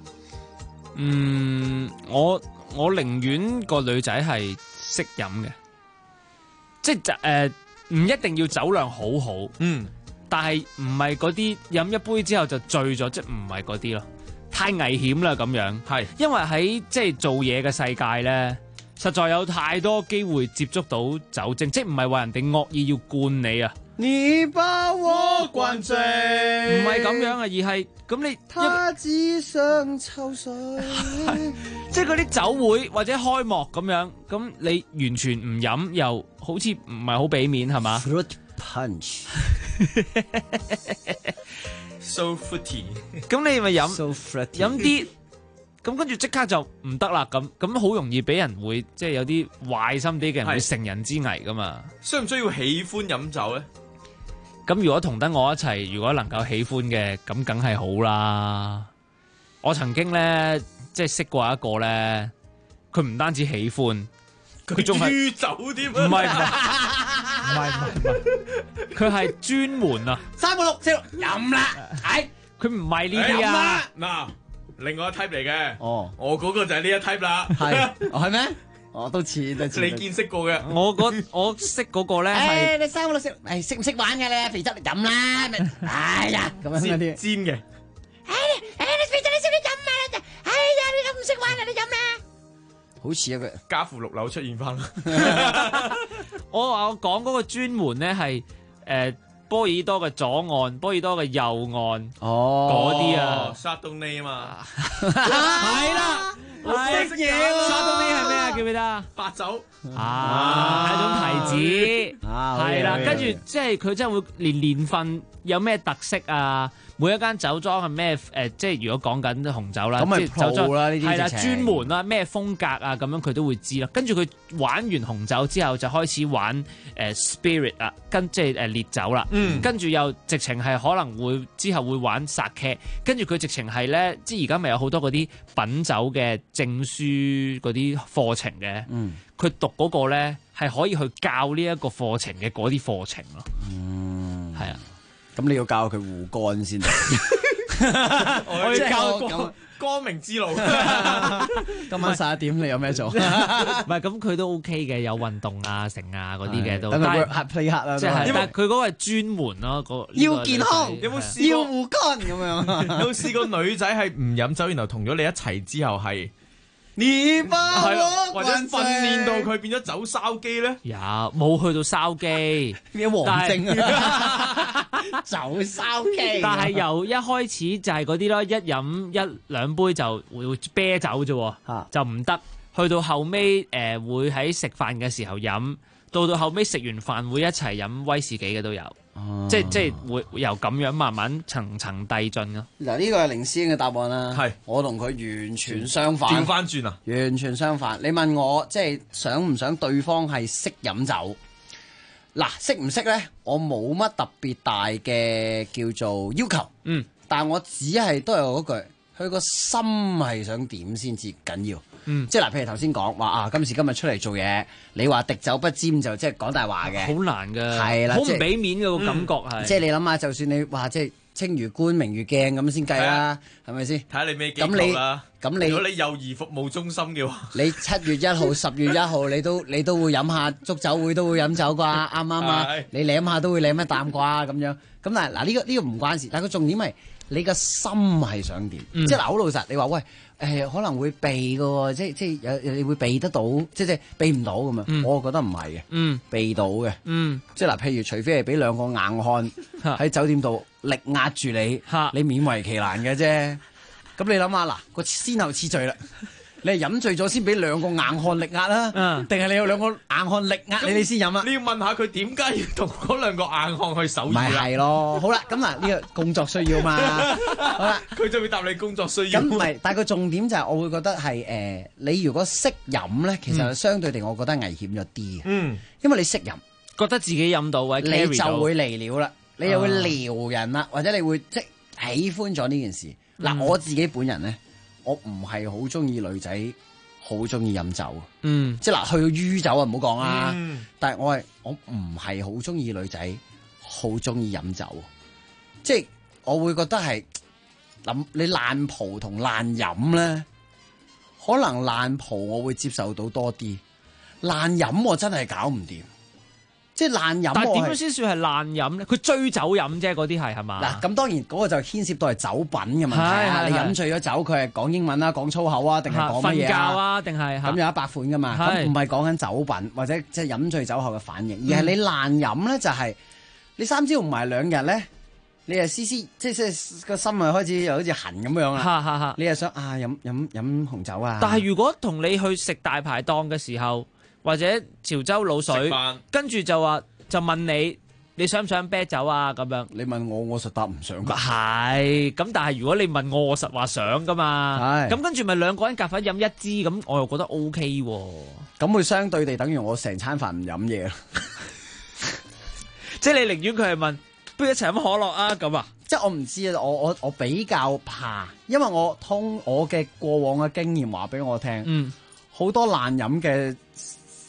我寧願個女仔係識飲嘅，即係唔一定要酒量好好，但係唔係嗰啲飲一杯之後就醉咗，即係唔係嗰啲咯，太危險啦咁樣。係，因為喺即係做嘢嘅世界咧，實在有太多機會接觸到酒精，即係唔係話人哋惡意要灌你啊。 你把我灌醉， 唔係咁樣啊，而係咁你他只想抽水， 即係嗰啲酒會或者開幕咁樣，咁你完全唔飲，又好似唔係好俾面係嘛 ？Fruit punch， so fruity， 咁你咪飲 so fruity， 飲啲，咁跟住即刻就唔得啦，咁好容易俾人會即係有啲壞心啲嘅人會乘人之危噶嘛。 需唔需要喜歡飲酒咧？ 咁如果同得我一齊，如果能夠喜歡嘅，咁梗係好啦。我曾經咧，即係識過一個咧，佢唔單止喜歡， 佢仲係酗酒添， 唔係，佢係專門啊 ，3個6 4飲啦， 佢唔係呢啲啊。 嗱，另外一 type 嚟嘅， 哦， 我嗰個就係呢一 type 啦， 係咩？我都似， 你見識過嘅， 我識嗰個咧係你3個6 4，識唔識玩嘅咧？肥仔你飲啦，哎呀咁樣嗰啲尖嘅， 你肥仔你識唔識飲啊？哎呀你都唔識玩啊，你飲咩？好似一個家父6樓出現翻啦。 我講嗰個專門咧係波爾多嘅左岸、波爾多嘅右岸嗰啲啊， 沙東尼啊嘛， 係啦， 我識嘢喎。 沙東尼係咩啊？記唔記得？ 白酒係一種提子，係啦，跟住即係佢真係會連年份有咩特色啊？每一間酒莊係咩即係如果講緊紅酒啦， 咁咪即係酒莊啦，呢啲係啦，專門啦，咩風格啊，咁樣佢都會知啦。跟住佢玩完紅酒之後，就開始玩spirit 啊，即係烈酒啦。跟住又直情係可能會之後會玩 sake，跟住佢直情係咧，即係而家咪有好多嗰啲品酒嘅證書嗰啲課程嘅。佢讀嗰個咧係可以去教呢一個課程嘅嗰啲課程咯。係啊。 咁你要教佢護肝先， 我要教光明之路。 今晚11點你有咩做？唔係咁佢都 OK 嘅，有運動啊、成啊嗰啲嘅都。 等佢 work play hard 啦。 即係，但係佢嗰個係專門咯， 要健康， 有冇試過要護肝咁樣？ 有冇試過女仔係唔飲酒，然後同咗你一齊之後係？ 你吧， 或者訓練到佢變咗走燒機咧？ 冇去到燒機， 咩黃症啊？走燒機。 但係由一開始就係嗰啲咯，一飲1、2杯就會啤酒啫，就唔得。去到後尾會喺食飯嘅時候飲，到後尾食完飯會一齊飲威士忌嘅都有。即係會由咁樣慢慢層層遞進咯。 嗱，呢個係凌師兄嘅答案啦。係，我同佢完全相反。 調翻轉啊！ 完全相反。你問我即係想唔想對方係識飲酒？嗱，識唔識咧？我冇乜特別大嘅叫做要求。但我只係都係嗰句，佢個心係想點先至緊要。即係嗱，譬如頭先講話啊，今時今日出嚟做嘢，你話滴酒不沾就即係講大話嘅， 好難㗎， 係啦， 好唔俾面嘅個感覺係。 即係你諗下，就算你話即係清如冠、明如鏡咁先計啦，係咪先？ 睇下你咩機構啦。 咁你如果你幼兒服務中心嘅話， 你7月1號、10月1號，你都會飲下祝酒會都會飲酒啩，啱唔啱啊？你舐下都會舐一啖啩咁樣。咁但係嗱呢個唔關事，但係個重點係你個心係想點？即係嗱好老實，你話喂。可能會避嘅喎，即係你會避得到，即係避唔到咁樣。我覺得唔係嘅，避到嘅。即係嗱，譬如除非係俾2個硬漢喺酒店度力壓住你，你勉為其難嘅啫。咁你諗下嗱，個先後次序啦。你係飲醉咗先俾2個硬漢力壓啦，定係你有2個硬漢力壓你先飲啊？ 你要問下佢點解要同嗰2個硬漢去守夜啦？ 咪係咯，好啦，咁嗱呢個工作需要嘛，好啦， 佢就會答你工作需要。 咁唔係，但係個重點就係我會覺得係你如果識飲咧，其實相對地我覺得危險咗啲嘅，因為你識飲， 覺得自己飲到或者你就會嚟料啦，你又會撩人啦，或者你會即係喜歡咗呢件事。嗱，我自己本人咧。我唔係好中意女仔，好中意飲酒。即係嗱，去到酗酒啊，唔好講啦。但係我唔係好中意女仔，好中意飲酒。即係我會覺得係諗你爛蒲同爛飲咧，可能爛蒲我會接受到多啲，爛飲我真係搞唔掂。即係爛飲， 但係點樣先算係爛飲咧？佢追酒飲啫，嗰啲係嘛？ 嗱，咁當然嗰個就牽涉到係酒品嘅問題啊！你飲醉咗酒，佢係講英文啦，講粗口啊，定係講乜嘢瞓覺啊？定係咁有100款噶嘛？咁唔係講緊酒品或者即係飲醉酒後嘅反應，而係你爛飲咧，就係你3朝唔埋2日咧，你係即係個心啊開始又好似痕咁樣啦。你又想啊飲紅酒啊？ 但係如果同你去食大排檔嘅時候，或者潮州滷水，跟住就問你想唔想啤酒啊？咁樣你問我實答唔想㗎。 係咁，但係如果你問我實話想㗎嘛。咁跟住咪2個人夾份飲1支，咁我又覺得 OK 喎。 咁會相對地等於我成餐飯唔飲嘢啦。 即係你寧願佢係問，不如一齊飲可樂啊？咁啊？ 即係我唔知啊，我比較怕，因為我嘅過往嘅經驗話俾我聽，好多爛飲嘅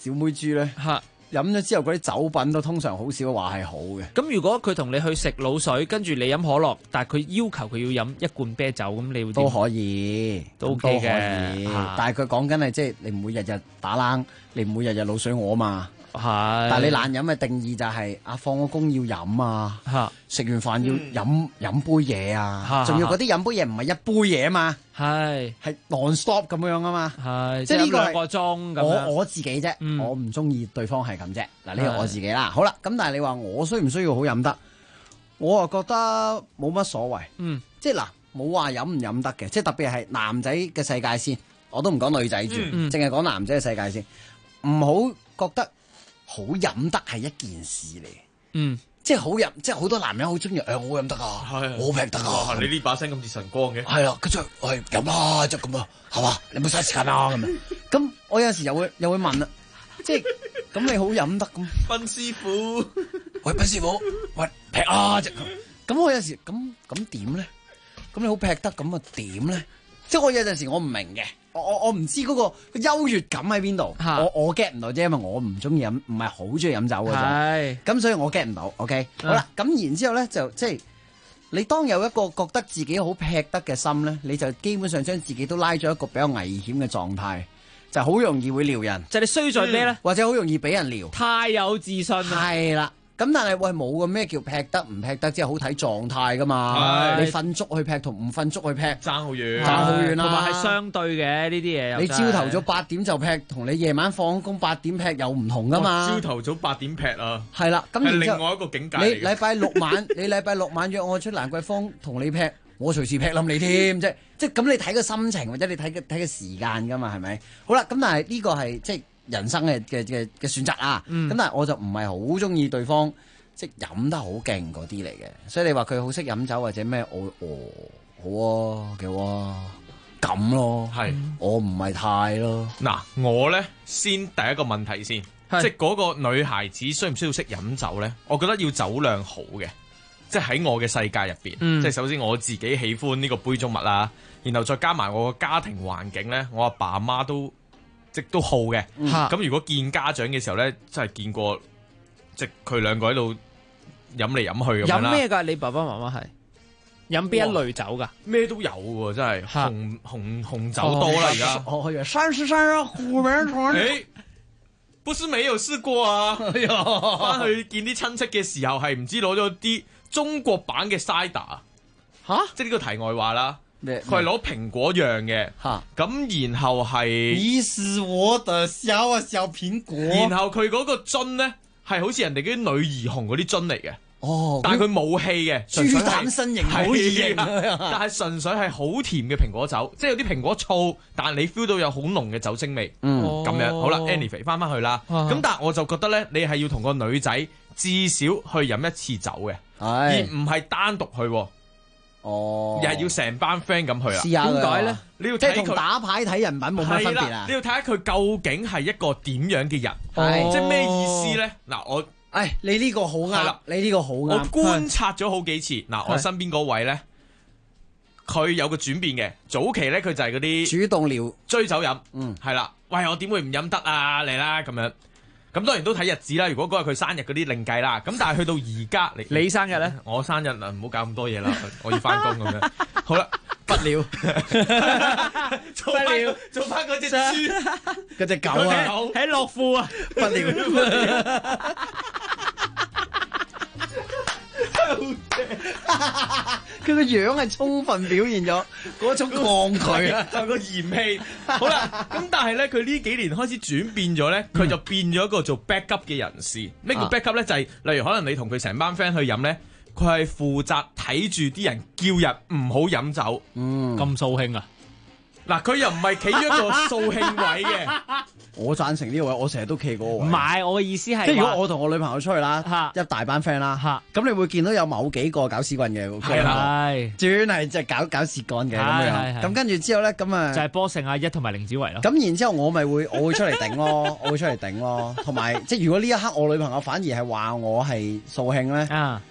小妹豬咧，飲咗之後嗰啲酒品都通常好少話係好嘅。 咁如果佢同你去食滷水，跟住你飲可樂，但係佢要求佢要飲一罐啤酒，咁你會點？ 都可以， 都 OK 嘅。 但係佢講緊係即係你唔會日日打冷，你唔會日日滷水我嘛。 係。 但係你懶飲嘅定義就係放咗工要飲啊，食完飯要飲杯嘢啊，仲要嗰啲飲杯嘢唔係一杯嘢啊嘛，係 non stop 咁樣啊嘛，係即係呢個 2個鐘咁樣。 我自己啫，我唔中意對方係咁啫。嗱呢個我自己啦，好啦，咁但係你話我需唔需要好飲得？我啊覺得冇乜所謂，即係嗱冇話飲唔飲得嘅，即係特別係男仔嘅世界先，我都唔講女仔住，淨係講男仔嘅世界先，唔好覺得好飲得係一件事嚟，即係好飲，即係好多男人好中意，我飲得啊，我劈得啊， 你呢把聲咁似晨光嘅， 係啦，跟住飲啦，即係咁啊，係嘛，你冇嘥時間啊咁啊，咁我有時又會問啦，即係咁你好飲得咁， 賓師傅， 喂賓師傅，喂劈啊，即咁我有時咁點咧？咁你好劈得咁啊點咧？即係我有陣時我唔明嘅。我唔知嗰個優越感喺邊度，我 get 唔到啫，因為我唔中意飲，唔係好中意飲酒嘅啫。咁所以我 get 唔到。OK，好啦，咁然之後咧就即係你當有一個覺得自己好劈得嘅心咧，你就基本上將自己都拉咗一個比較危險嘅狀態，就好容易會撩人。 就係你衰在咩咧？ 或者好容易俾人撩。 太有自信。 係啦。咁但係喂冇個咩叫劈得唔劈得，即係好睇狀態噶嘛。你瞓足去劈同唔瞓足去劈爭好遠， 爭好遠啦。 同埋係相對嘅呢啲嘢。 你朝頭早8點就劈，同你夜晚放工8點劈又唔同噶嘛。 朝頭早8點劈啊， 係啦，咁係另外一個境界嚟嘅。 你禮拜六晚約我出蘭桂坊同你劈，我隨時劈冧你添，即係咁你睇個心情或者你睇個時間噶嘛，係咪？好啦，咁但係呢個係即係人生嘅選擇啊，咁但係我就唔係好中意對方即係飲得好勁嗰啲嚟嘅，所以你話佢好識飲酒或者咩，好啊，幾好啊，咁咯，係我唔係太咯。 嗱，我咧先第一個問題先，即係嗰個女孩子需唔需要識飲酒咧？我覺得要酒量好嘅，即係喺我嘅世界入邊，即係首先我自己喜歡呢個杯中物啦，然後再加埋我個家庭環境咧，我阿爸阿媽都好嘅，咁如果見家長嘅時候咧，真係見過，即係佢兩個喺度飲嚟飲去咁樣啦。 飲咩㗎？你爸爸媽媽係飲邊一類酒㗎？ 咩都有喎，真係紅酒多啦而家。 我以為山啊，湖名船。 誒，不是沒有試過啊！翻去見啲親戚嘅時候，係唔知攞咗啲中國版嘅 cider 嚇，即係呢個題外話啦。佢係攞蘋果釀嘅，咁然後係你是我的小蘋果， 然後佢嗰個樽咧係好似人哋嗰啲女兒紅嗰啲樽嚟嘅，但係佢冇氣嘅， 豬膽身形好異形， 但係純粹係好甜嘅蘋果酒，即係有啲蘋果醋，但係你 feel 到有好濃嘅酒精味，咁樣好啦 Anyway 翻去啦，咁但係我就覺得咧，你係要同個女仔至少去飲一次酒嘅，而唔係單獨去。又係要成班 friend 咁去啊？ 點解咧？ 你要即係同打牌睇人品冇乜分別啊？ 你要睇下佢究竟係一個點樣嘅人，即係咩意思咧？嗱， 你呢個好啱，你呢個好啱。 我觀察咗好幾次，嗱，我身邊嗰位咧，佢有個轉變嘅。早期咧，佢就係嗰啲主動撩追酒飲，係啦。喂，我點會唔飲得啊？嚟啦，咁樣。咁當然都睇日子啦，如果嗰日佢生日嗰啲另計啦。咁但係去到而家， 你生日咧？ 我生日啊，唔好搞咁多嘢啦，我要翻工咁樣。好啦，不了，做翻嗰隻豬， 嗰隻狗啊， 喺樂富啊， 不了。佢個樣係充分表現咗嗰種抗拒啊， 個嫌棄。好啦，咁但係咧，佢呢幾年開始轉變咗咧，佢就變咗一個做 backup 嘅人士。咩叫 backup 咧？就係例如可能你同佢成班 friend 去飲咧，佢係負責睇住啲人叫人唔好飲酒。 咁掃興啊！ 嗱，佢又唔係企咗一個掃興位嘅。 我贊成呢個位，我成日都企嗰個位。 唔係，我嘅意思係， 即係如果我同我女朋友出去啦，一大班 friend 啦，咁你會見到有某幾個搞屎棍嘅， 係啦， 專係即係搞屎棍嘅咁樣。咁跟住之後咧，咁啊就係波勝阿一同埋凌子維咯。 咁然之後我會出嚟頂咯，我會出嚟頂咯。同埋即係如果呢一刻我女朋友反而係話我係掃興咧。 你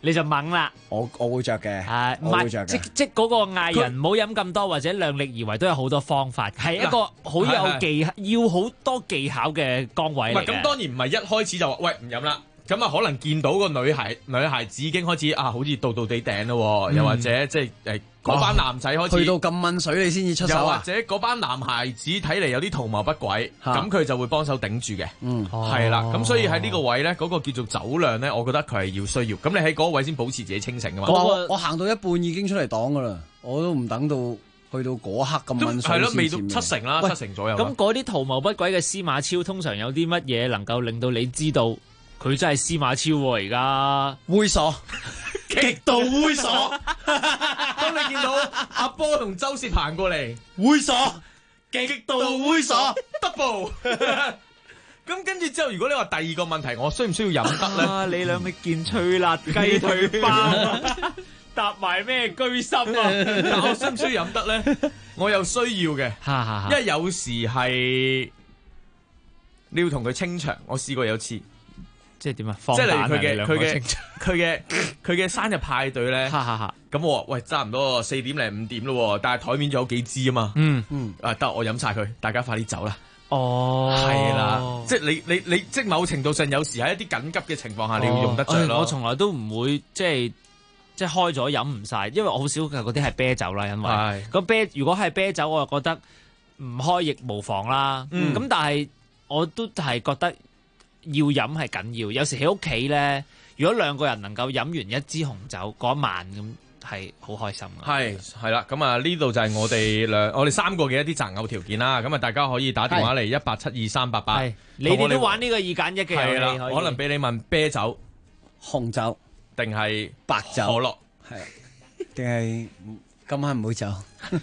你就猛啦。 我會着嘅， 係唔係？ 我會着嘅。 即嗰個嗌人唔好飲咁多，或者量力而為都有好多方法，係一個好有技巧，要好多技巧嘅崗位嚟嘅。 咁當然唔係一開始就話喂唔飲啦。咁啊，可能見到個女孩子已經開始好似到地頂咯，又或者即係嗰班男仔開始去到咁問水，你先至出手又或者嗰班男孩子睇嚟有啲圖謀不軌，咁佢就會幫手頂住嘅。係啦，咁所以喺呢個位咧，嗰個叫做酒量咧，我覺得佢係要需要。咁你喺嗰個位先保持自己清醒㗎嘛。 我行到一半已經出嚟擋㗎啦，我都唔等到去到嗰刻咁問水。 係咯，未到七成啦，7成左右。 咁嗰啲圖謀不軌嘅司馬超，通常有啲乜嘢能夠令到你知道？佢真係司馬超喎，而家猥瑣，極度猥瑣。 當你見到阿波同周涉行過嚟， 猥瑣，極度猥瑣 ，double。咁跟住之後，如果你話第二個問題，我需唔需要飲得咧？ 你兩味健脆辣雞腿包，搭埋咩居心啊？ 但我需唔需要飲得咧？我又需要嘅，因為有時係你要同佢清場。我試過有次。 即係點啊？ 即係例如佢嘅生日派對咧，咁我話喂差唔多4點零5點咯，但係台面仲有幾支啊嘛。得我飲晒佢，大家快啲走啦。 哦， 係啦，即係你即係某程度上有時喺一啲緊急嘅情況下，你要用得着咯。 我從來都唔會即係開咗飲唔晒，因為我好少嘅嗰啲係啤酒啦，因為咁如果係啤酒，我就覺得唔開亦無妨啦。咁但係我都係覺得。要飲係緊要，有時喺屋企咧，如果兩個人能夠飲完一支紅酒嗰一晚咁，係好開心嘅。 係啦，咁啊呢度就係我哋3個嘅一啲擇偶條件啦。咁啊大家可以打電話嚟1872388。 你哋都玩呢個2揀1嘅遊戲， 係啦，可能俾你問啤酒、 紅酒定係白酒、 可樂， 係定係今晚唔好走。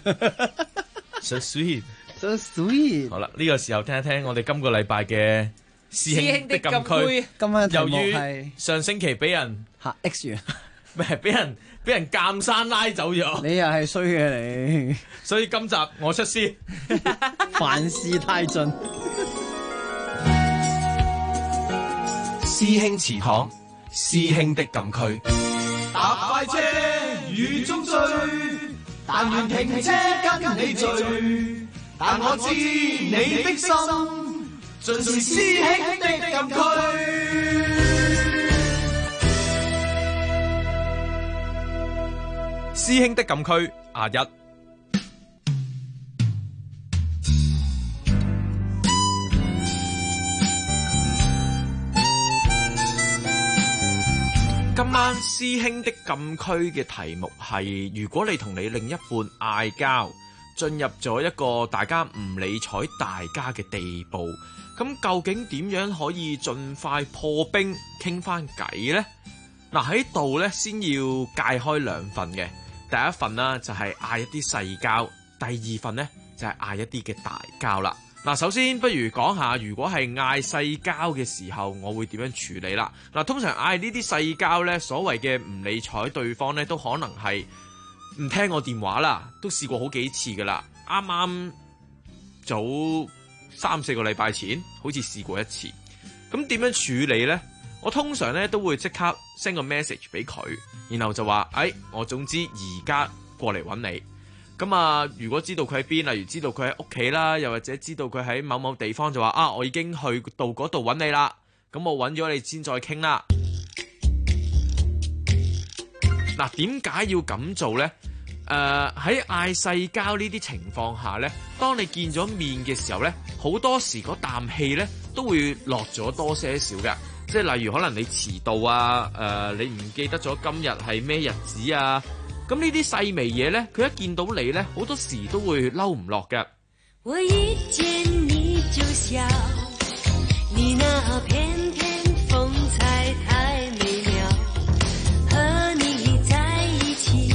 So sweet， so sweet。 好啦，呢個時候聽一聽我哋今個禮拜嘅。師兄的禁區， 今晚由於上星期俾人嚇 X 完， 咩俾人監山拉走咗， 你又係衰嘅你， 所以今集我出師， 凡事太盡。 師兄祠堂，師兄的禁區，搭快車雨中追，但願停車跟你醉，但我知你的心。盡是師兄的禁區。 師兄的禁區1。今晚師兄的禁區嘅題目係：如果你同你另一半嗌交，進入咗一個大家唔理睬大家嘅地步。咁究竟點樣可以盡快破冰傾翻偈呢？嗱喺度咧，先要界開2份嘅。第一份啦就係嗌一啲細交，第二份呢就係嗌一啲嘅大交啦。嗱，首先不如講下，如果係嗌細交嘅時候，我會點樣處理啦？嗱，通常嗌呢啲細交呢，所謂嘅唔理睬對方呢，都可能係唔聽我電話啦，都試過好幾次噶啦。啱啱早3-4個禮拜前，好似試過一次。咁點樣處理呢？我通常咧都會即刻 send 個 message 俾佢，然後就話：我總之而家過嚟揾你。咁啊，如果知道佢喺邊，例如知道佢喺屋企啦，又或者知道佢喺某某地方，就話我已經去到嗰度揾你啦。咁我揾咗你先再傾啦。嗱，點解要咁做呢？喺嗌細交呢啲情況下呢，當你見咗面嘅時候呢，好多時嗰啖氣呢都會落咗多些少嘅，即係例如可能你遲到啊，你唔記得咗今日係咩日子啊，咁呢啲細微嘢呢，佢一見到你呢，好多時都會嬲唔落嘅。 我一見你就笑，你那翩翩風采太美妙，和你在一起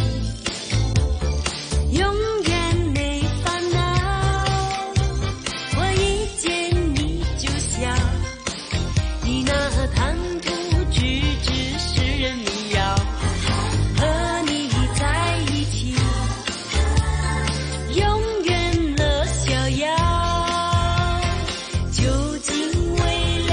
永遠沒煩惱，我一見你就笑，你那談吐舉止使人迷擾，和你在一起永遠樂逍遙，究竟為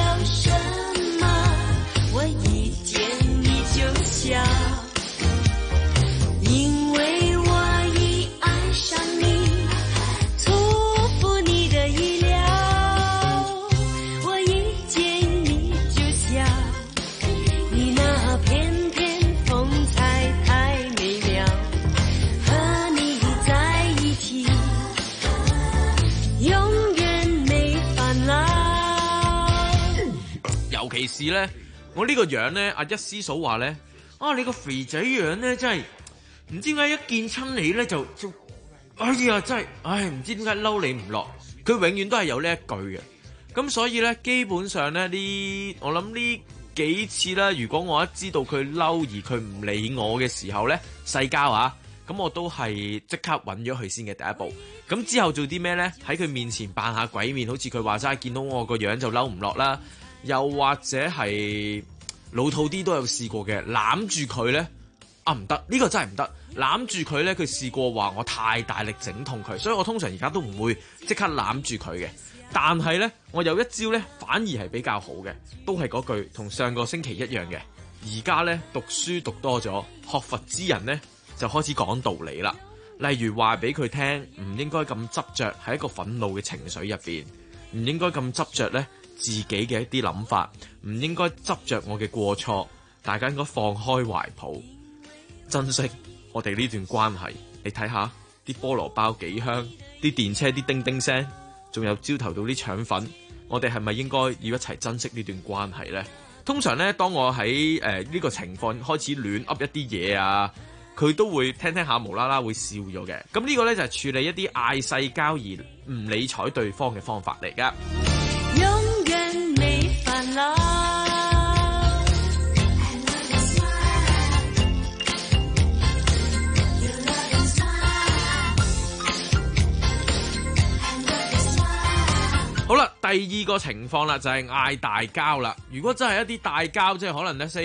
尤其是咧，我呢個樣咧，阿一師嫂話咧，啊你個肥仔樣咧真係唔知點解一見親你咧就哎呀真係，唉唔知點解嬲你唔落，佢永遠都係有呢一句嘅。咁所以咧，基本上咧我諗呢幾次啦，如果我一知道佢嬲而佢唔理我嘅時候咧，世交啊，咁我都係即刻揾咗佢先嘅第一步。咁之後做啲咩呢？喺佢面前扮下鬼面，好似佢話齋，見到我個樣就嬲唔落啦。又或者係老土啲都有試過嘅，攬住佢呢，啊唔得，呢個真係唔得。攬住佢呢，佢試過話我太大力整痛佢，所以我通常而家都唔會即刻攬住佢嘅。但係呢，我有一招呢，反而係比較好嘅，都係嗰句同上個星期一樣嘅。而家呢，讀書讀多咗，學佛之人呢，就開始講道理啦。例如話俾佢聽，唔應該咁執着喺一個憤怒嘅情緒入邊，唔應該咁執着呢自己嘅一啲諗法，唔應該執着我嘅過錯，大家應該放開懷抱，珍惜我哋呢段關係。你睇下啲菠蘿包幾香，啲電車啲叮叮聲，仲有朝頭到啲腸粉，我哋係咪應該要一齊珍惜呢段關係呢？通常呢，當我喺呢個情況開始亂噏一啲嘢啊，佢都會聽下無啦啦會笑咗嘅。咁呢個呢，就係處理一啲嗌世交而唔理睬對方嘅方法嚟噶。 永遠沒煩惱。 好啦，第二個情況啦，就係嗌大交啦。如果真係一啲大交，即係可能呢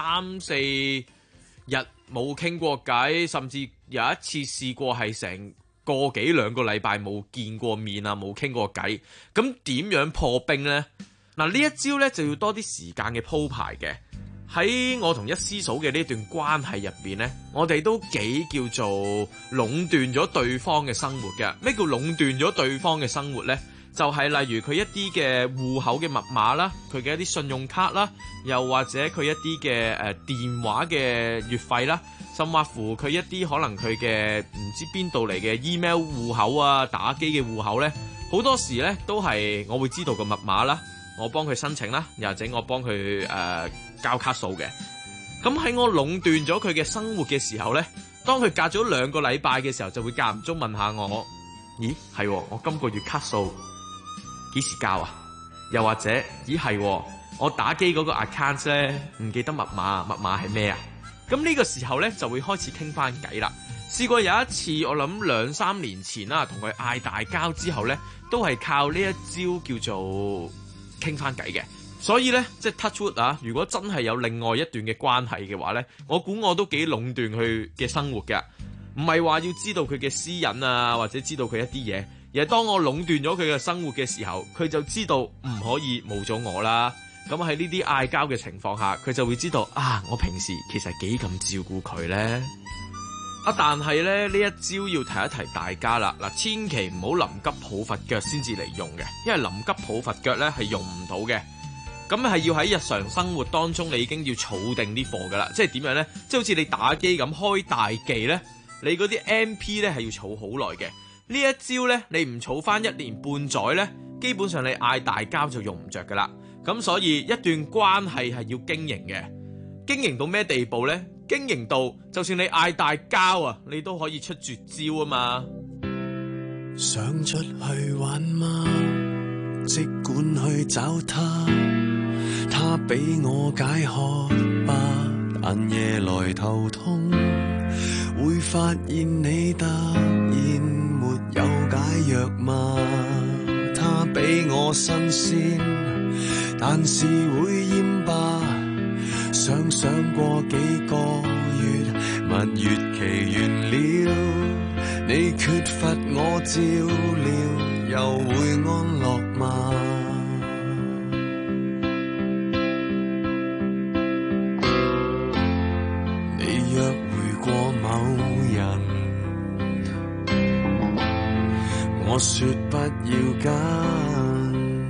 3-4日冇傾過偈，甚至有一次試過係成個幾兩個禮拜冇見過面啊，冇傾過偈，咁點樣破冰呢？嗱，呢一招呢就要多啲時間嘅鋪排嘅。喺我同一師嫂嘅呢段關係入邊呢，我哋都幾叫做壟斷咗對方嘅生活嘅。咩叫壟斷咗對方嘅生活呢？就係例如佢一啲嘅戶口嘅密碼啦，佢嘅一啲信用卡啦，又或者佢一啲嘅電話嘅月費啦，甚或乎佢一啲可能佢嘅唔知邊度嚟嘅 email 戶口啊、打機嘅戶口呢，好多時呢都係我會知道個密碼啦，我幫佢申請啦，又或者我幫佢交卡數嘅。咁喺我壟斷咗佢嘅生活嘅時候呢，當佢隔咗2個禮拜嘅時候，就會間唔中問下我，咦係，我今個月卡數幾時交啊？又或者，咦係，我打機嗰個 account 咧唔記得密碼，密碼係咩啊？咁呢個時候咧就會開始傾翻偈啦。試過有一次，我諗2-3年前啦，同佢嗌大交之後咧，都係靠呢一招叫做傾翻偈嘅。所以咧，即係 touch wood 啊！如果真係有另外一段嘅關係嘅話咧，我估我都幾壟斷佢嘅生活嘅，唔係話要知道佢嘅私隱啊，或者知道佢一啲嘢。而係當我壟斷咗佢嘅生活嘅時候，佢就知道唔可以冇咗我啦。咁喺呢啲嗌交嘅情況下，佢就會知道啊，我平時其實幾咁照顧佢呢。但係咧呢一招要提一提大家啦。嗱，千祈唔好臨急抱佛腳先至嚟用嘅，因為臨急抱佛腳咧係用唔到嘅。咁係要喺日常生活當中，你已經要儲定啲貨噶啦。即係點樣呢？即係好似你打機咁開大技呢，你嗰啲 MP 咧係要儲好耐嘅。呢一招呢，你唔儲翻1年半載呢，基本上你嗌大交就用唔着噶啦。咁所以一段關係係要經營嘅，經營到咩地步呢？經營到就算你嗌大交啊，你都可以出絕招啊嘛。 想出去玩嗎？即管去找他，他比我解渴吧，但夜來頭痛，會發現你突然沒有解藥嗎？他比我新鮮，但是會厭吧。想想過幾個月，蜜月期完了，你缺乏我照料，又會安樂嗎？你約會過某人，我說不要跟，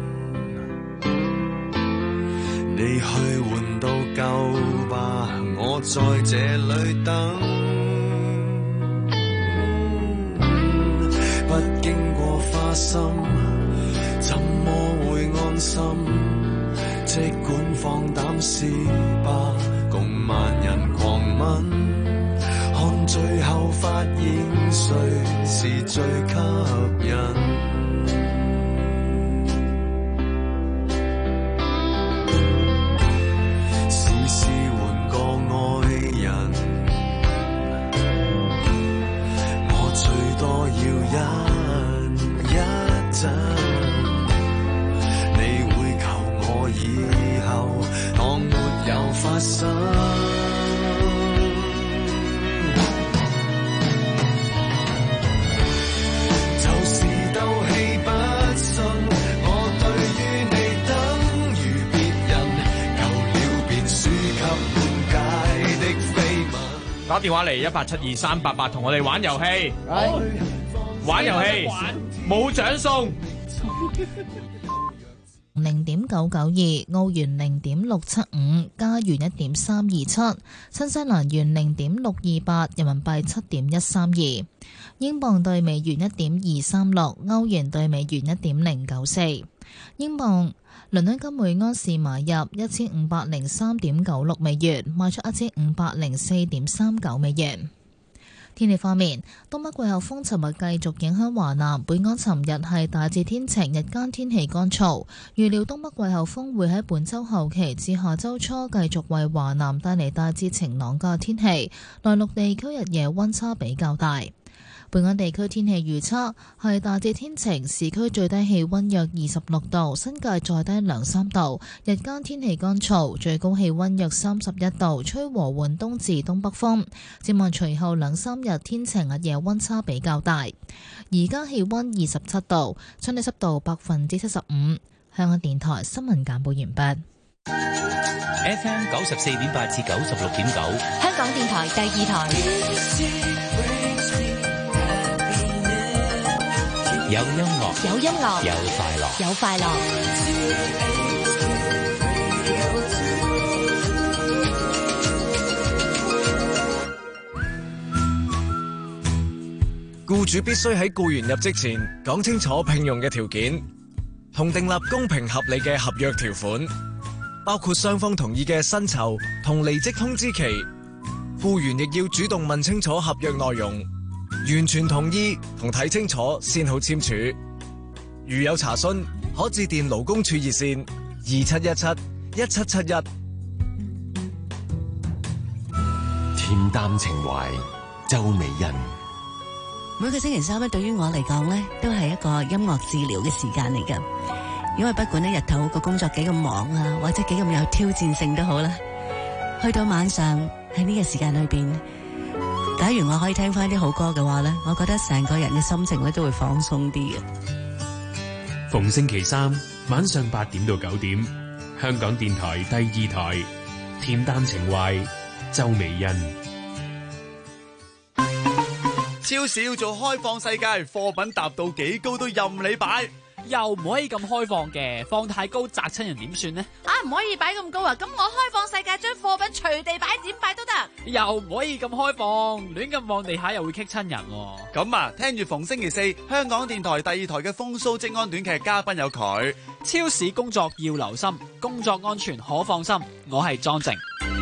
你去換到夠吧，我在這裏等。不經過花心，怎麼會安心？這即管放膽試吧，共萬人狂吻，看最後發現誰是最吸引。 打電話嚟18723888同我哋玩遊戲，玩遊戲冇獎送。 0.992，澳元0.675，加元1.327，新西蘭元0.628，人民幣7.132，英鎊對美元1.236，歐元對美元1.094，英鎊。倫敦金每安士買入1503.96美元，賣出1504.39美元。天氣方面，東北季候風尋日繼續影響華南，本港尋日係大致天晴，日間天氣乾燥。預料東北季候風會喺本週後期至下週初繼續為華南帶嚟大致晴朗嘅天氣，內陸地區日夜溫差比較大。本港地區天氣預測係大致天晴，市區最低氣溫約26度，新界再低2-3度，日間天氣乾燥，最高氣溫約31度，吹和緩東至東北風。展望隨後2-3日天晴，日夜溫差比較大。而家氣溫27度，相對濕度75%。香港電台新聞簡報完畢。 FM 94.8至96.9， 香港電台第2台。 有音樂， 有音樂， 有快樂， 有快樂。 僱主必須喺僱員入職前講清楚聘用嘅條件，同訂立公平合理嘅合約條款，包括雙方同意嘅薪酬同離職通知期。僱員亦要主動問清楚合約內容，完全同意同睇清楚先好簽署。如有查詢，可致電勞工處熱線2717-1771。 恬淡情懷，周美欣。 每個星期三咧，對於我嚟講咧，都係一個音樂治療嘅時間嚟㗎。因為不管咧日頭個工作幾咁忙啊，或者幾咁有挑戰性都好啦，去到晚上喺呢個時間裏邊，假如我可以聽翻啲好歌嘅話咧，我覺得成個人嘅心情咧都會放鬆啲嘅。 逢星期三晚上8點到9點，香港電台第2台，恬淡情懷，周美欣。 超市要做開放世界，貨品搭到幾高都任你擺， 又唔可以咁開放嘅，放太高砸親人點算呢？ 唔可以擺咁高啊！咁我開放世界，將貨品隨地擺，點擺都得。 又唔可以咁開放，亂咁放地下又會棘親人。 咁啊，聽住逢星期4香港電台第2台嘅風騷職安短劇，嘉賓有佢。 超市工作要留心，工作安全可放心。我係莊靜。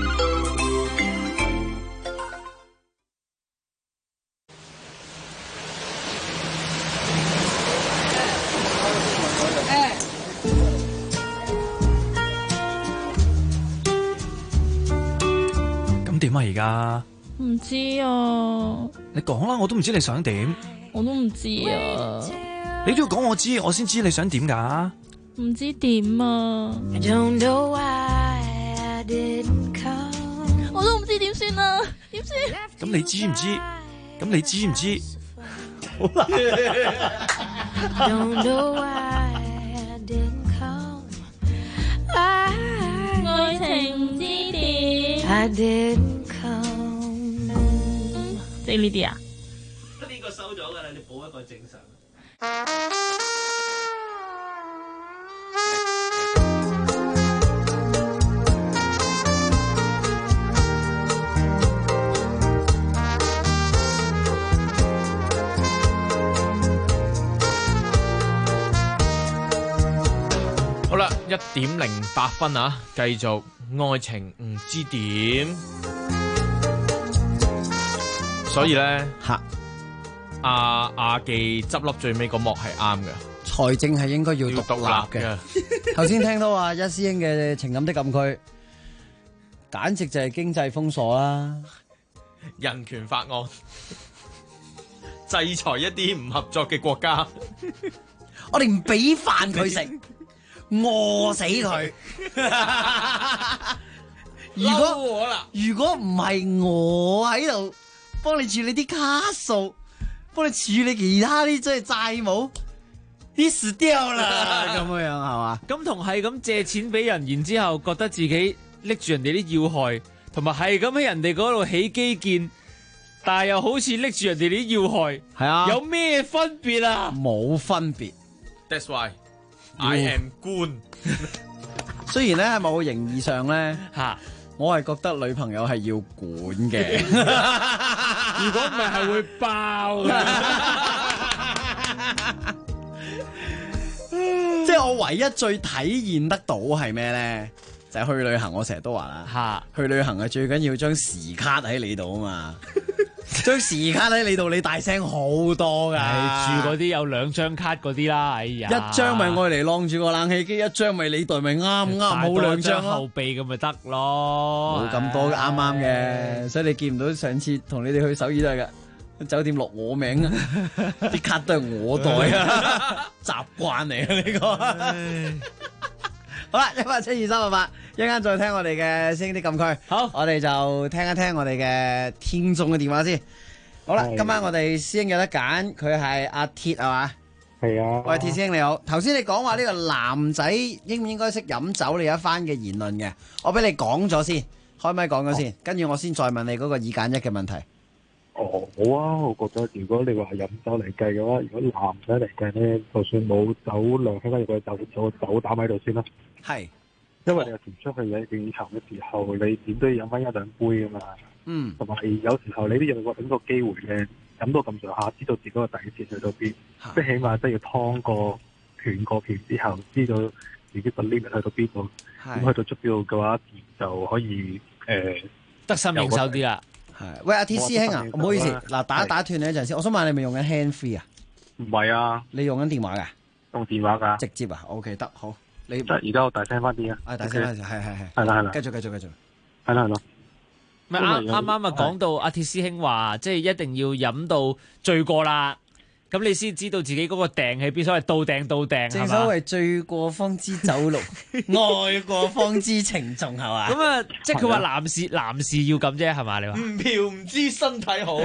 點啊而家？ 唔知啊。 你講啦，我都唔知你想點。 我都唔知啊。 你都要講我知，我先知你想點㗎。 唔知點啊。我都唔知點算啊，點算？ 咁你知唔知？咁你知唔知？好啦。 愛情之點。即係呢啲啊？ 呢個收咗㗎啦，你補一個正常。 好啦， 1點08分啊，繼續愛情唔知點，所以咧阿記執笠最尾個幕係啱嘅， 財政係應該要獨立嘅。頭先聽到話一師兄嘅情感的禁區，簡直就係經濟封鎖啦！ 人權法案制裁一啲唔合作嘅國家， 我哋唔俾飯佢食，餓死佢。如果唔係我喺度幫你處理啲卡數，幫你處理其他啲即係債務，啲死掉啦咁樣係嘛？ 咁同係咁借錢俾人，然之後覺得自己拎住人哋啲要害，同埋係咁喺人哋嗰度起基建，但係又好似拎住人哋啲要害， 係啊， 有咩分別啊？ 冇分別。 That's why I am 官。 雖然咧喺某個形義上咧，我係覺得女朋友係要管嘅。 如果唔係係會爆嘅。 即係我唯一最體驗得到係咩咧？就係去旅行，我成日都話啦，去旅行啊最緊要張時卡喺你度啊嘛，張時卡喺你度，你大聲好多噶。 住嗰啲有2張卡嗰啲啦，哎呀， 一張咪愛嚟晾住個冷氣機，一張咪你袋咪啱好2張咯， 後備咁咪得咯， 冇咁多啱啱嘅，所以你見唔到上次同你哋去首爾都係噶，酒店落我名啊，啲卡都係我袋啊，習慣嚟啊呢個。好啦，17238，一陣間再聽我哋嘅師兄啲禁區。好，我哋就聽一聽我哋嘅聽眾嘅電話先。好啦，今晚我哋師兄有得揀，佢係阿鐵係嘛？ 係啊。 喂，鐵師兄你好。頭先你講話呢個男仔應唔應該識飲酒，你有一番嘅言論嘅，我俾你講咗先，開咪講咗先，跟住我先再問你嗰個2揀1嘅問題。 哦，好啊，我覺得如果你話飲酒嚟計嘅話，如果男仔嚟計咧，就算冇酒量，起碼要個酒膽喺度先啦。 係， 因為你有時出去嘅應酬嘅時候，你點都要飲翻1-2杯噶嘛。 嗯。同埋有時候你都要揾個機會咧，飲到咁上下，知道自己個底線去到邊，即係起碼都要劏過斷過片之後，知道自己個 limit 去到邊度。咁去到出邊嘅話，就可以得心應手啲啦。 係，喂阿鐵師兄啊，唔好意思，嗱打斷你一陣先，我想問你咪用緊 hand free 啊？ 唔係啊， 你用緊電話㗎？ 用電話㗎。 直接啊 ？OK 得，好。你而家我大聲翻啲啊！ 大聲翻，係。 係啦， 繼續。 係啦。 咪啱啊講到阿鐵師兄話，即係一定要飲到醉過啦，咁你先知道自己嗰個訂喺邊，所謂到訂正所謂醉過方知酒濃，愛過方知情重，係嘛？ 咁啊，即係佢話男士要咁啫，係嘛？你話唔嫖唔知身體好，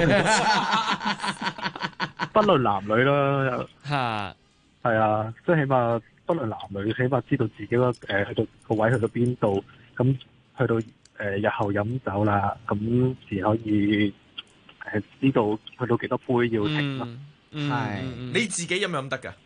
不論男女啦， 係啊，即係起碼不論男女，起碼知道自己去到個位去到邊度，咁去到日後飲酒啦，咁先可以知道去到幾多杯要停咯。 係你自己飲唔飲得㗎？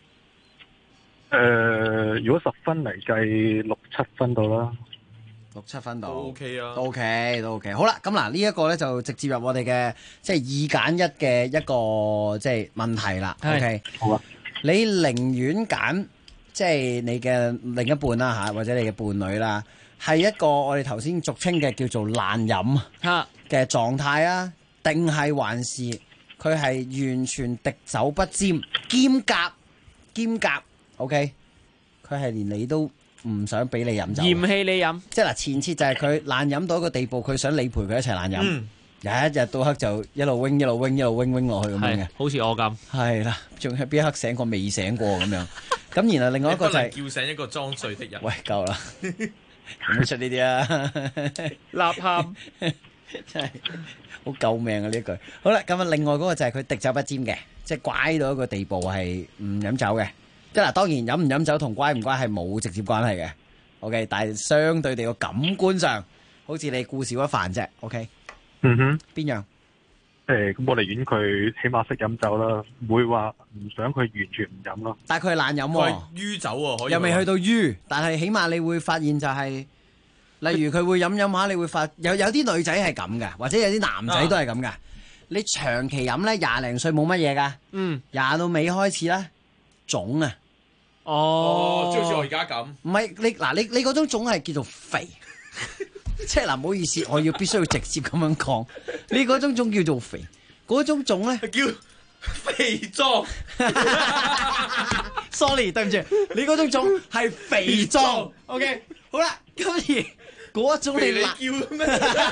如果10分嚟計6-7分到啦 ，6-7分到 OK 啊， 都 OK。好啦，咁嗱呢一個咧就直接入我哋嘅即係2揀1嘅一個即係問題啦。OK， 好啊。 你寧願揀即係你嘅另一半啦嚇，或者你嘅伴侶啦，係一個我哋頭先俗稱嘅叫做爛飲嘅狀態啊，定係還是佢係完全滴酒不沾，兼夾 OK， 佢係連你都唔想俾你飲酒， 嫌棄你飲， 即係嗱前設就係佢爛飲到一個地步，佢想你陪佢一齊爛飲，有一日到黑就一路 wing 落去咁樣嘅， 好似我咁，係啦，仲係邊一刻醒過未醒過咁樣，咁然後另外一個就係叫醒一個裝睡的人， 喂夠啦，唔好出呢啲啊， 吶喊真係好救命啊呢一句。好啦，咁啊另外嗰個就係佢滴酒不沾嘅，即係乖到一個地步係唔飲酒嘅。即係嗱，當然飲唔飲酒同乖唔乖係冇直接關係嘅。OK，但係相對地個感官上，好似你顧少一飯啫。OK，邊樣？ 咁我寧願佢起碼識飲酒啦，唔會話唔想佢完全唔飲咯。 但係佢係爛飲喎， 酗酒喎，可以又未去到酗，但係起碼你會發現就係、例如佢會飲下，你會發有啲女仔係咁嘅，或者有啲男仔都係咁嘅。你長期飲咧，20零歲冇乜嘢噶，20到尾開始咧腫啊， 哦，即係好似我而家咁。 唔係你嗰種腫係叫做肥，即係嗱，唔好意思，我必須要直接咁樣講，你嗰種腫叫做肥，嗰種腫咧叫肥壯。 sorry， 對唔住，你嗰種腫係肥壯。OK， 好啦，咁而嗰種你叫咩？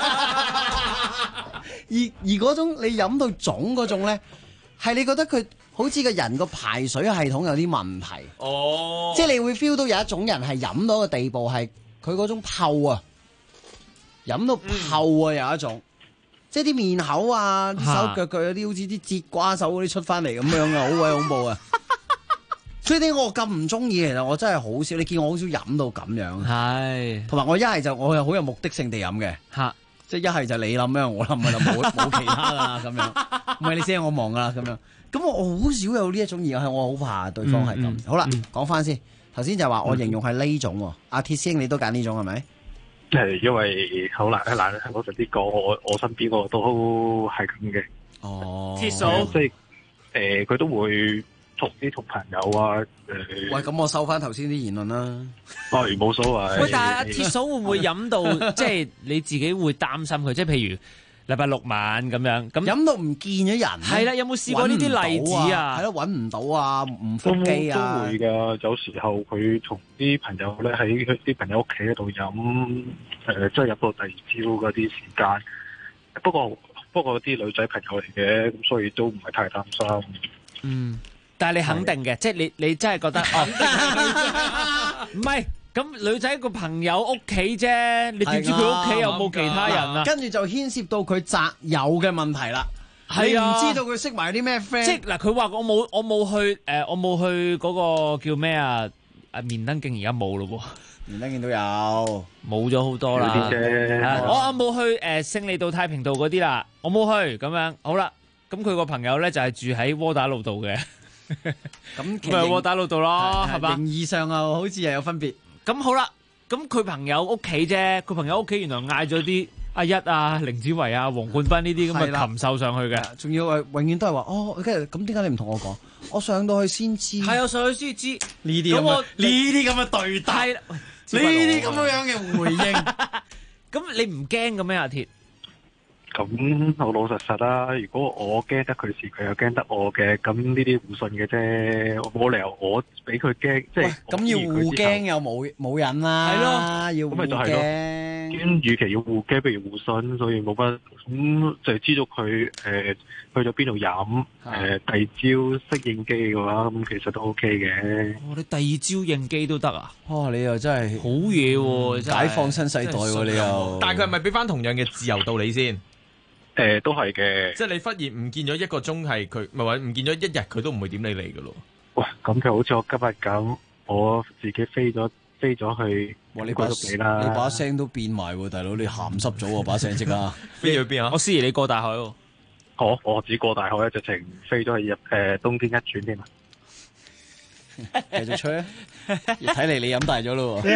而嗰種你飲到腫嗰種咧，係你覺得佢好似個人個排水系統有啲問題。 哦， 即係你會 feel 到有一種人係飲到個地步係佢嗰種泡啊，飲到泡啊有一種，即係啲面口啊、啲手腳有啲好似啲節瓜手嗰啲出翻嚟咁樣啊，好鬼恐怖啊！所以點解我咁唔中意？其實我真係好少，你見我好少飲到咁樣。 係， 同埋我一係就我係好有目的性地飲嘅。嚇，即係一係就你諗咩，我諗咪就冇其他啦咁樣。唔係你先，我忙噶啦咁樣。咁我好少有呢一種嘢，係我好怕對方係咁。好啦，講翻先。頭先就話我形容係呢種喎。阿鐵師兄你都揀呢種係咪？ 係因為好難，老實啲講，我身邊個都係咁嘅。 哦， 鐵嫂， 即係佢都會同朋友啊， 喂，咁我收翻頭先啲言論啦。 冇所謂。 喂，但係阿鐵嫂會唔會飲到即係你自己會擔心佢？即係譬如禮拜六晚咁樣，咁飲到唔見咗人。係啦，有冇試過呢啲例子啊？ 係咯，揾唔到啊，唔復機啊。 都會㗎，有時候佢同啲朋友咧喺佢啲朋友屋企嗰度飲，即係入到第二朝嗰啲時間。不過啲女仔朋友嚟嘅，咁所以都唔係太擔心。 嗯。但係你肯定嘅，即係你真係覺得唔係咁女仔個朋友屋企啫，你點知佢屋企有冇其他人啊？ 跟住就牽涉到佢擇友嘅問題啦。係啊，你唔知道佢識埋啲咩 friend？ 即係嗱，佢話我冇去嗰個叫咩啊？棉登徑而家冇咯喎， 棉登徑都有， 冇咗好多啦。我冇去勝利道、太平道嗰啲啦，我冇去咁樣。好啦，咁佢個朋友咧就係住喺窩打老道嘅。 咁咪窩打老道咯，係嘛？ 形義上啊，好似又有分別。 咁好啦，咁佢朋友屋企啫，佢朋友屋企原來嗌咗啲阿一啊、凌子維啊、黃冠斌呢啲咁嘅禽獸上去嘅， 仲要係永遠都係話哦，咁點解你唔同我講？我上到去先知。 係啊，上去先知呢啲咁嘅對答，呢啲咁樣嘅回應。 咁你唔驚嘅咩？阿鐵？ 咁老老實實啦，如果我驚得佢事，佢又驚得我嘅，咁呢啲互信嘅啫，我冇理由我俾佢驚，即係咁要互驚又冇癮啦，係咯，要互驚。 咁與其要互驚，不如互信，所以冇乜咁就係知道佢去咗邊度飲，第二朝識應機嘅話，咁其實都 OK 嘅。 你第二朝應機都得啊？ 你又真係好嘢喎！ 解放新世代喎，你又。 但係佢係咪俾翻同樣嘅自由道理先？ 都係嘅。 即係你忽然唔見咗一個鐘，係佢唔係話唔見咗一日，佢都唔會點你嚟噶咯。 喂，咁就好似我今日咁，我自己飛咗去你把聲都變埋喎，大佬你鹹濕咗喎把聲即刻。 飛去邊啊？ 我思怡你過大海喎。 我只過大海，直情飛咗去東京一轉添啊！ 繼續吹啊！睇嚟你飲大咗咯喎！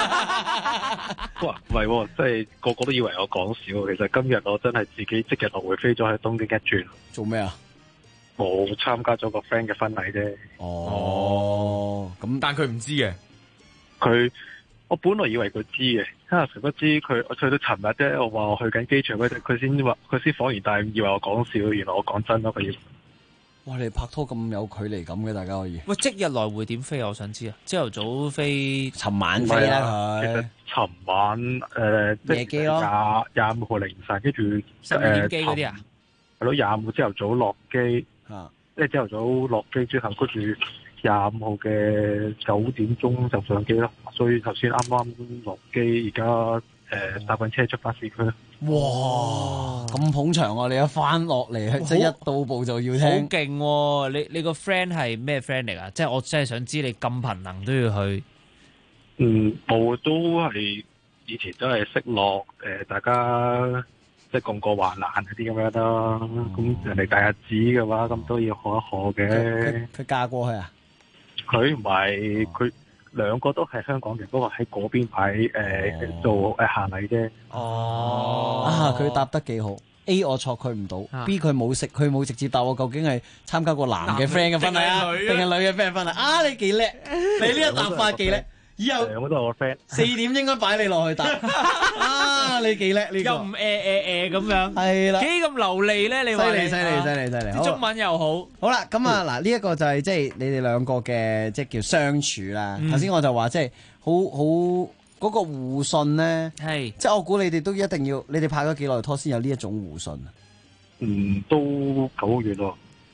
哇，唔係喎，即係個個都以為我講笑。其實今日我真係自己即日來回飛咗去東京一轉。 做咩啊？ 我參加咗個 friend 嘅婚禮啫。 咁但佢唔知嘅。 我本來以為佢知嘅，誰不知我去到尋日啫。我話我去緊機場嗰陣，佢先恍然大悟，以為我講笑，原來我講真咯。佢要。 哇！你拍拖咁有距離感嘅，大家可以。 喂，即日來回點飛啊？我想知啊。朝頭早飛， 尋晚飛啦。 其實尋晚夜機咯。 25號凌晨，跟住 12點機嗰啲啊。 係咯，25號朝頭早落機。即係朝頭早落機之後，跟住25號嘅9點鐘就上機咯。所以頭先啱啱落機，而家搭緊車出發市區。 哇！咁捧場啊！你一翻落嚟，即係一到步就要聽。 好勁喎！你個 friend 係咩 friend 嚟㗎？即係我真係想知你咁頻能都要去。 我都係以前都係識落大家即係共過患難嗰啲咁樣啦。咁人哋大日子嘅話，咁都要賀一賀嘅。 佢嫁過去啊？ 佢唔係佢。兩個都係香港人，不過喺嗰邊擺做行禮啫。 佢答得幾好。 A 我錯佢唔到啊 ，B 佢冇直接答我究竟係參加過男嘅 friend 嘅婚禮啊，定係女嘅 friend 婚禮啊？你幾叻，你呢一答法幾叻，以後兩個都係我 friend。 4點應該擺你落去答啊！你幾叻呢個？ 又唔咁樣， 係啦， 幾咁流利咧？你話犀利， 啲中文又好。 好啦，咁啊嗱，呢一個就係即係你哋兩個嘅即係叫相處啦。頭先我就話即係好嗰個互信咧， 係即係我估你哋都一定要，你哋拍咗幾耐拖先有呢一種互信啊？ 都9個月咯。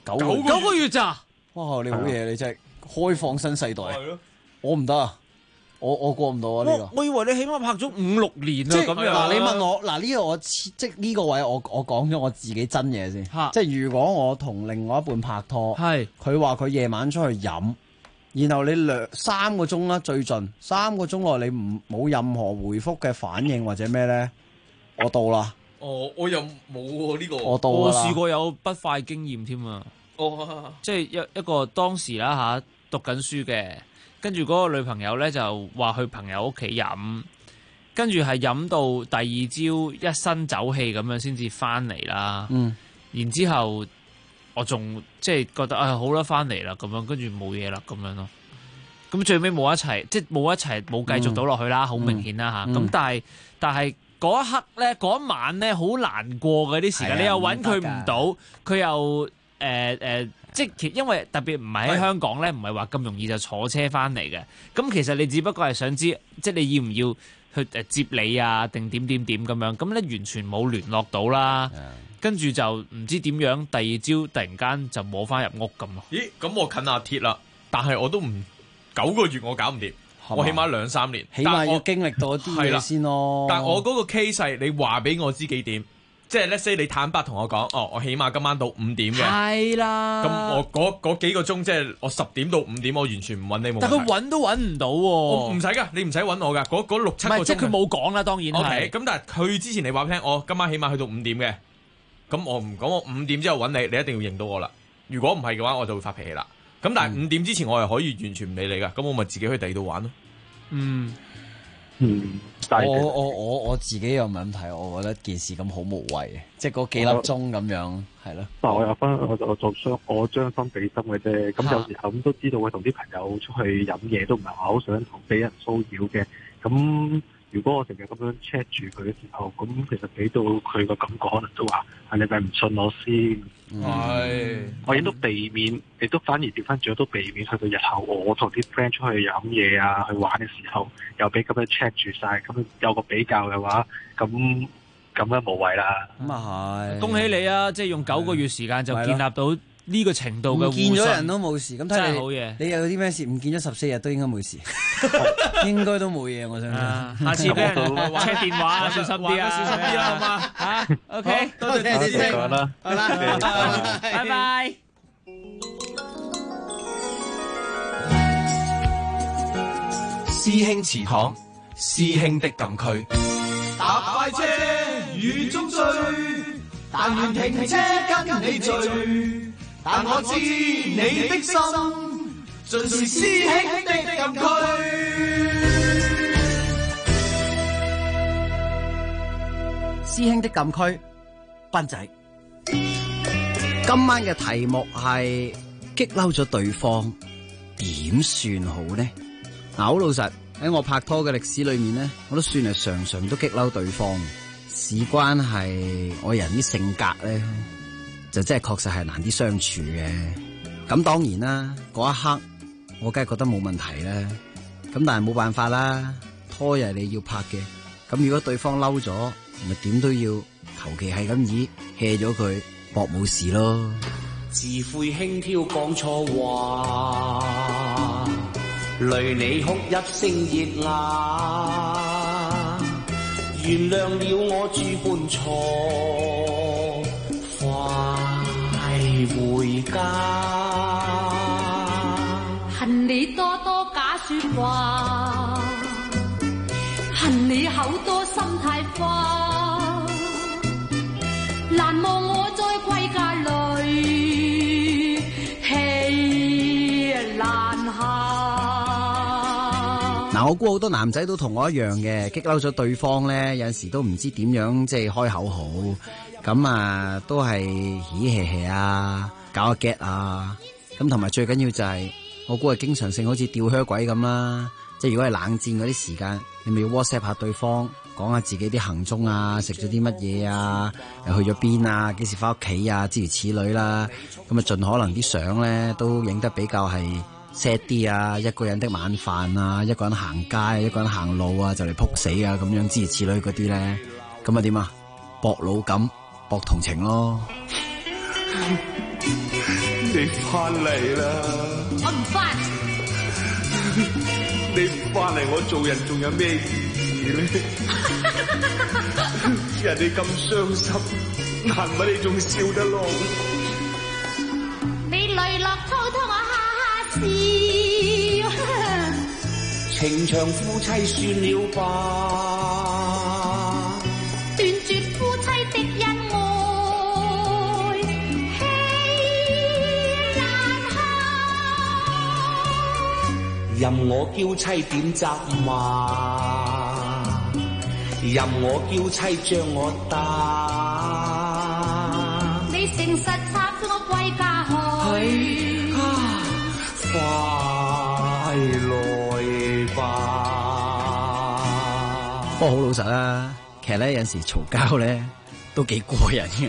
9個月咋？ 哇！你好嘢，你真係開放新世代。我唔得啊！我過唔到啊！呢個我以為你起碼拍咗5-6年啊，咁樣。 嗱，你問我嗱呢個我即係呢個位我講咗我自己真嘢先。即係如果我同另外一半拍拖，佢話佢夜晚出去飲，然後你3個鐘啦，最盡3個鐘內你冇任何回覆嘅反應或者咩咧，我到啦。 哦，我又冇喎呢個。 我試過有不快經驗添啊！即係一個當時啦讀緊書嘅。跟住嗰個女朋友咧就話去朋友屋企飲，跟住係飲到第2朝一身酒氣咁樣先至翻嚟啦。然之後我仲即係覺得好啦，翻嚟啦咁樣，跟住冇嘢啦咁樣咯。咁最尾冇一齊，即係冇繼續到落去啦，好明顯啦嚇。咁但係嗰一刻咧，嗰一晚咧好難過嘅啲時間，你又揾佢唔到，佢又即係因為特別唔係喺香港咧，唔係話咁容易就坐車翻嚟嘅。咁其實你只不過係想知，即係你要唔要去接你啊？定點咁樣？咁咧完全冇聯絡到啦。跟住就唔知點樣，第2朝突然間就摸翻入屋咁咯。 咦？咁我近阿鐵啦，但係我都唔9個月我搞唔掂，我起碼2-3年， 起碼要經歷到啲嘢先咯。 但我嗰個 case 係你話俾我知幾點？即係 let's say 你坦白同我講，我起碼今晚到5點嘅。 係啦。 咁我嗰幾個鐘，即係我10點到5點，我完全唔揾你冇問題。 但佢揾都揾唔到喎。 我唔使㗎，你唔使揾我㗎。嗰6-7個鐘。 即係佢冇講啦，當然係。 OK，咁但係佢之前你話俾我聽，我今晚起碼去到5點嘅。咁我唔講，我5點之後揾你，你一定要認到我啦。如果唔係嘅話，我就會發脾氣啦。咁但係5點之前，我係可以完全唔理你㗎。咁我咪自己去第二度玩咯。 我自己有問題，我覺得件事咁好無謂嘅，即係嗰幾粒鐘咁樣，係咯。 但我有分，我將心比心嘅啫。咁有時候咁都知道會同啲朋友出去飲嘢，都唔係話好想同俾人騷擾嘅。咁如果我成日咁樣 check 住佢嘅時候，咁其實俾到佢個感覺，可能都話係你咪唔信我先。我亦都避免，亦都反而調翻轉，都避免去到日後我同啲 friend 出去飲嘢啊，去玩嘅時候，又俾咁樣 check 住晒，咁有個比較嘅話，咁樣無謂啦。 咁啊係， 恭喜你啊！即係用9個月時間就建立到呢個程度嘅互信。 唔見咗人都冇事，咁睇你好嘢。 你有啲咩事？唔見咗14日都應該冇事，應該都冇嘢。我相信。 下次俾人 check 電話，小心啲啊！小心啲啦，好嘛？嚇，OK，多謝你先。 好啦， 拜拜。 師兄祠堂，師兄的禁區。 搭快車雨中追，但願停車跟你聚。但我知你的心，盡是師兄的禁區。 師兄的禁區，斌仔。今晚嘅題目係激嬲咗對方，點算好呢？嗱，好老實，喺我拍拖嘅歷史裏面呢，我都算係常常都激嬲對方。事關係我人啲性格咧，就真係確實係難啲相處嘅。咁當然啦，嗰一刻我梗係覺得冇問題啦。咁但係冇辦法啦，拖又係你要拍嘅。咁如果對方嬲咗，咪點都要求其係咁以 hea 咗佢，博冇事咯。 自悔輕佻講錯話，累你哭一聲熱啞。原諒了我諸般錯，快回家。 恨你多多假說話，恨你口多心太花，難忘我在歸家裏氣難下。 嗱， 我估好多男仔都同我一樣嘅，激嬲咗對方咧，有陣時都唔知點樣即係開口好，咁啊都係嘻嘻嘻啊，搞下 get 啊，咁同埋最緊要就係、我估係經常性好似吊靴鬼咁啦，即係如果係冷戰嗰啲時間，你咪要 WhatsApp 下對方，講下自己啲行蹤啊，食咗啲乜嘢啊，又去咗邊啊，幾時翻屋企啊，諸如此類啦，咁啊盡可能啲相咧都影得比較係 sad 啲啊，一個人的晚飯啊，一個人行街，一個人行路啊，就嚟撲死啊，咁樣諸如此類嗰啲咧，咁啊點啊？博老感，博同情咯。 你翻嚟啦！ 我唔翻。 你唔翻嚟，我做人仲有咩意義咧？人哋咁傷心，難為你仲笑得落。 你淚落滔滔，我哈哈笑。 情長夫妻算了吧， 斷絕夫妻的恩愛，氣難下。 任我嬌妻點責罵，任我嬌妻將我打。 你誠實插咗我歸家去， 快來吧。 不過好老實啦，其實咧有陣時嘈交咧都幾過癮嘅，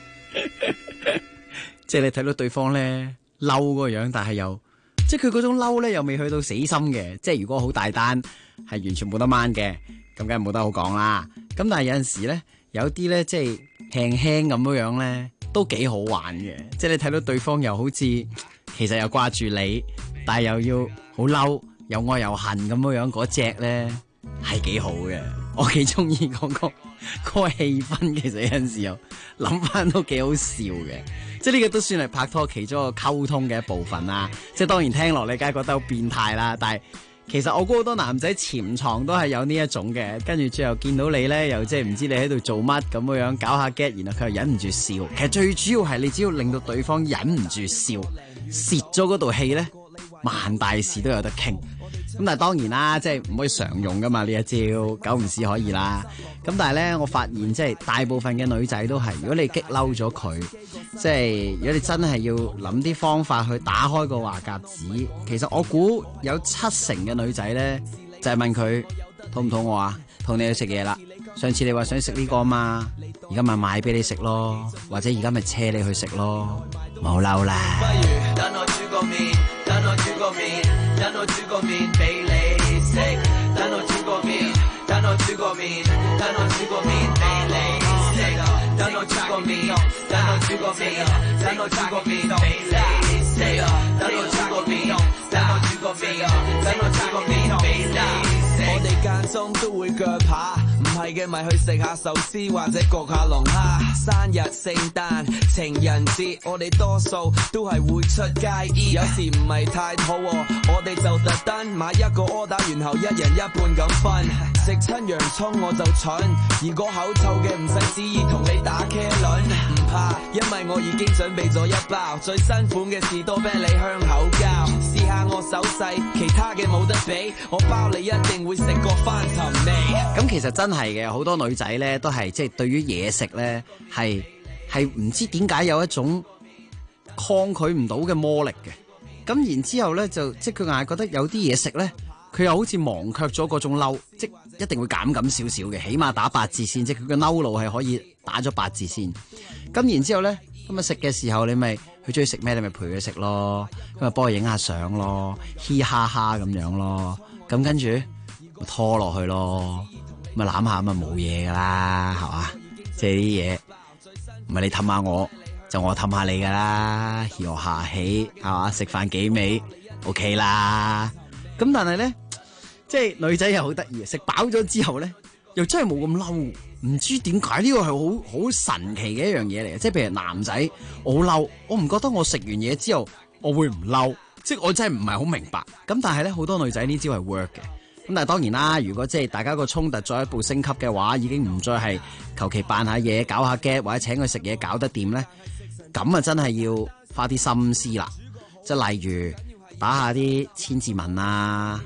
即係你睇到對方咧嬲嗰個樣，但係又即係佢嗰種嬲咧又未去到死心嘅，即係如果好大單係完全冇得掹嘅，咁梗係冇得好講啦。咁但係有陣時咧有啲咧即係輕輕咁樣咧都幾好玩嘅，即係你睇到對方又好似其實又掛住你，但係又要好嬲又愛又恨咁樣嗰隻咧係幾好嘅，我幾中意嗰個氣氛。其實有陣時又諗翻都幾好笑嘅，即係呢個都算係拍拖其中一個溝通嘅一部分啦。即係當然聽落你梗係覺得好變態啦，但係其實我估好多男仔潛藏都係有呢一種嘅，跟住最後見到你咧，又即係唔知你喺度做乜咁樣搞下 get， 然後佢又忍唔住笑。其實最主要係你只要令到對方忍唔住笑，泄咗嗰道氣咧，萬大事都有得傾。咁但係當然啦，即係唔可以常用噶嘛呢一招，久唔時可以啦。咁但係咧，我發現即係大部分嘅女仔都係，如果你激嬲咗佢，即係如果你真係要諗啲方法去打開個話匣子，其實我估有70%嘅女仔咧，就係問佢肚唔肚餓啊，同你去食嘢啦。上次你話想食呢個嘛，而家咪買俾你食咯，或者而家咪車你去食咯，冇嬲啦。 不如等我煮個麵，等我煮個麵，等我煮個麵俾你食，等我煮個麵，等我煮個麵，等我煮個麵俾你食，等我煮個麵，等我煮個麵，等我煮個麵俾你食，等我煮個麵，等我煮個麵，等我煮個麵俾你食。我哋間中都會腳扒，唔係嘅咪去食下壽司或者焗下龍蝦。生日、聖誕、情人節，我哋多數都係會出街衣。有時唔係太肚餓，我哋就特登買一個 order，然後一人一半咁分。食親洋葱我就蠢，如果口臭嘅唔使旨意同你打茄輪，唔怕，因為我已經準備咗一包最新款嘅士多啤梨香口膠。試下我手勢，其他嘅冇得比，我包你一定會食過翻尋味。 咁其實真係嘅，好多女仔咧都係即係對於嘢食咧係唔知點解有一種抗拒唔到嘅魔力嘅。咁然之後咧就即係佢硬係覺得有啲嘢食咧，佢又好似忘卻咗嗰種嬲，即一定會減少少嘅，起碼打8折先，即係佢嘅嬲路係可以打咗8折先。咁然之後咧，咁啊食嘅時候你咪佢中意食咩，你咪陪佢食咯，咁啊幫佢影下相咯，嘻哈哈咁樣咯，咁跟住拖落去咯，咁啊攬下咁啊冇嘢噶啦，係嘛？即係啲嘢唔係你氹下我，就我氹下你噶啦，遊下起係嘛？食飯幾味 OK 啦。咁但係咧，即係女仔又好得意，食飽咗之後咧，又真係冇咁嬲，唔知點解呢個係好神奇嘅一樣嘢嚟嘅。即係譬如男仔，我好嬲，我唔覺得我食完嘢之後我會唔嬲，即係我真係唔係好明白。咁但係咧，好多女仔呢招係 work 嘅。咁但係當然啦，如果即係大家個衝突再一步升級嘅話，已經唔再係求其扮下嘢、搞下 get 或者請佢食嘢搞得掂咧，咁啊真係要花啲心思啦。即係例如打下啲千字文啊，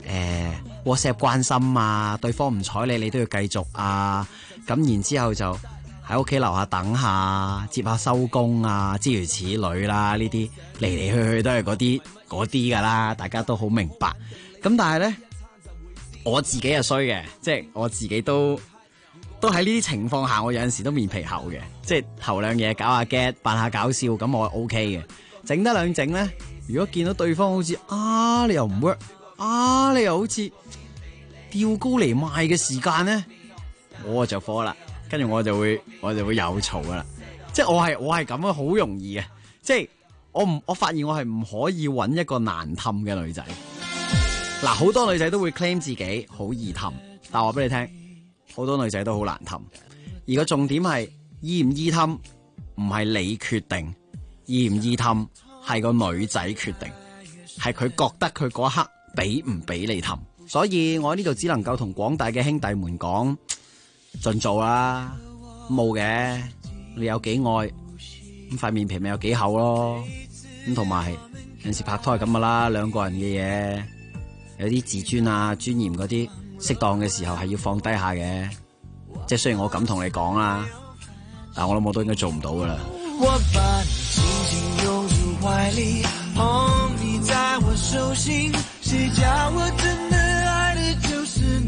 WhatsApp 關心啊，對方唔睬你，你都要繼續啊。咁然之後就喺屋企樓下等下，接下收工啊，諸如此類啦。呢啲嚟嚟去去都係嗰啲噶啦，大家都好明白。咁但係咧，我自己係衰嘅，即係我自己都喺呢啲情況下，我有陣時都面皮厚嘅，即係頭兩嘢搞下 get， 扮下搞笑，咁我 OK 嘅。整得兩整咧，如果見到對方好似你又唔 work，你又好似吊高嚟賣嘅時間咧，我就火啦，跟住我就會有嘈噶啦。即係我係咁樣，好容易嘅。即係我發現我係唔可以揾一個難氹嘅女仔。嗱，好多女仔都會 claim 自己好易氹，但我話俾你聽，好多女仔都好難氹。而個重點係易唔易氹，唔係你決定，易唔易氹係個女仔決定，係佢覺得佢嗰刻俾唔俾你氹。所以我喺呢度只能夠同廣大嘅兄弟們講，盡做啦，冇嘅，你有幾愛，咁塊面皮咪有幾厚咯。咁同埋有陣時拍拖係咁噶啦，兩個人嘅嘢，有啲自尊啊、尊嚴嗰啲，適當嘅時候係要放低下嘅。即係雖然我咁同你講啦，但我諗我都應該做唔到噶啦。 我把你緊緊擁入懷裡，捧你在我手心，誰叫我真的愛的就是你，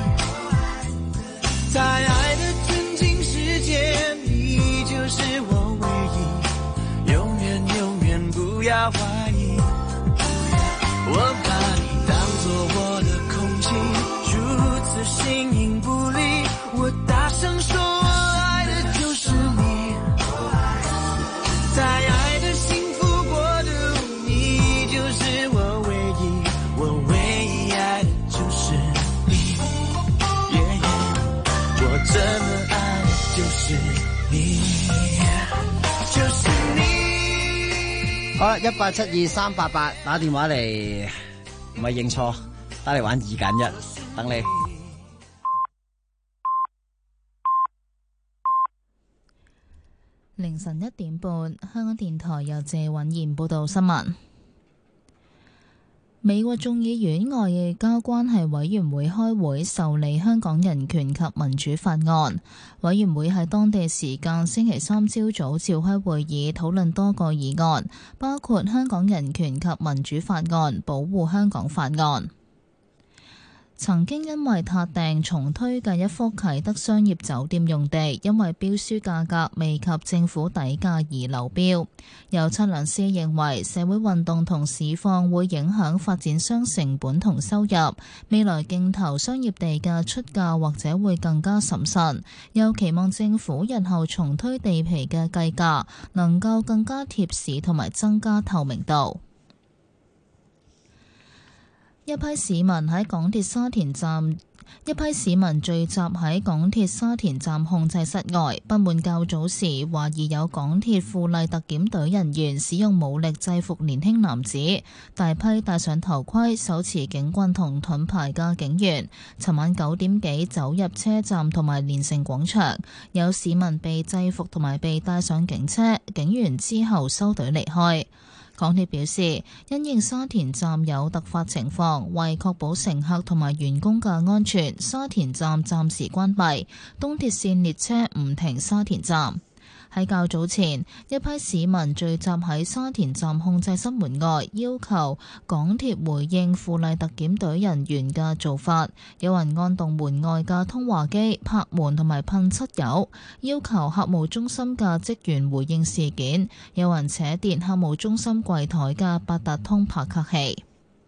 在愛的純淨世界，你就是我唯一，永遠永遠不要懷疑。我把你當作我的空氣，如此形影不離，我大聲說我愛的就是你，在愛的幸福國度，你就是我唯一，我唯一愛的就是你，我真的愛的就是你，就是你。 好啦，1872388打電話嚟，唔係認錯，打嚟玩2揀1，等你。 凌晨1點半，香港電台由謝允賢報道新聞。美國眾議院外交關係委員會開會受理香港人權及民主法案。委員會喺當地時間星期三朝早召開會議，討論多個議案，包括香港人權及民主法案、保護香港法案。曾經因為撻訂重推嘅一幅啟德商業酒店用地，因為標書價格未及政府底價而流標。有測量師認為社會運動同市況會影響發展商成本同收入，未來競投商業地嘅出價或者會更加審慎。又期望政府日後重推地皮嘅計價能夠更加貼市同埋增加透明度。一批市民喺港鐵沙田站，聚集喺港鐵沙田站控制室外，不滿較早時懷疑有港鐵富麗特檢隊人員使用武力制服年輕男子，大批戴上頭盔、手持警棍同盾牌嘅警員，尋晚9點幾走入車站同埋連城廣場，有市民被制服同埋被帶上警車，警員之後收隊離開。港鐵表示，因應沙田站有突發情況，為確保乘客同埋員工嘅安全，沙田站暫時關閉，東鐵線列車唔停沙田站。喺較早前，一批市民聚集喺沙田站控制室門外，要求港鐵回應富麗特檢隊人員嘅做法。有人按動門外嘅通話機拍門同埋噴漆油，要求客務中心嘅職員回應事件。有人扯跌客務中心櫃台嘅八達通拍卡器。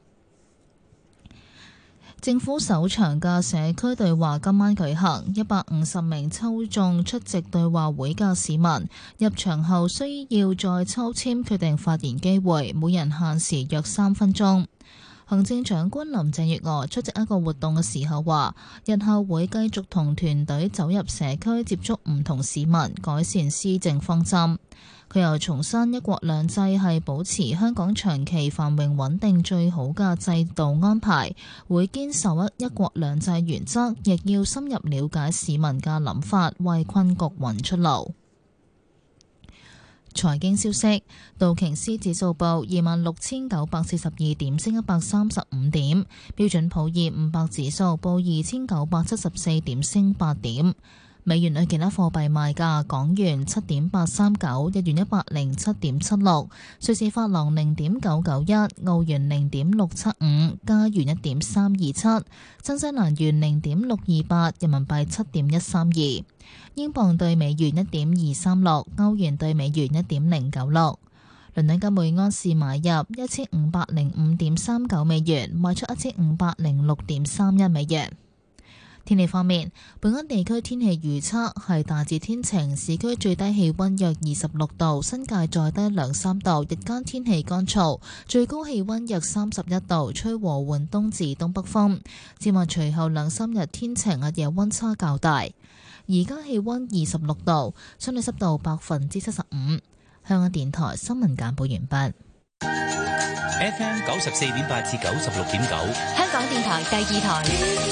政府首場嘅社區對話今晚舉行，150名抽中出席對話會嘅市民入場後需要再抽籤決定發言機會，每人限時約3分鐘。行政長官林鄭月娥出席一個活動嘅時候話，日後會繼續同團隊走入社區接觸唔同市民，改善施政方針。佢又重申一國兩制係保持香港長期繁榮穩定最好嘅制度安排，會堅守一國兩制原則，亦要深入了解市民嘅諗法，為困局揾出路。 財經消息，道瓊斯指數報26,942點，升135點；標準普爾500指數報2,974點，升8點。美元對其他貨幣賣價：港元7.839，日元107.76，瑞士法郎0.991，澳元0.675，加元1.327，新西蘭元0.628，人民幣7.132。英鎊對美元1.236，歐元對美元1.096。倫敦金每安士買入1505.39美元，賣出1506.31美元。天氣方面，本港地區天氣預測係大致天晴，市區最低氣溫約26度，新界再低2-3度，日間天氣乾燥，最高氣溫約31度，吹和緩東至東北風。展望隨後2-3日天晴，日夜溫差較大。而家氣溫26度，相對濕度75%。香港電台新聞簡報完畢。 FM 94.8至96.9， 香港電台第2台。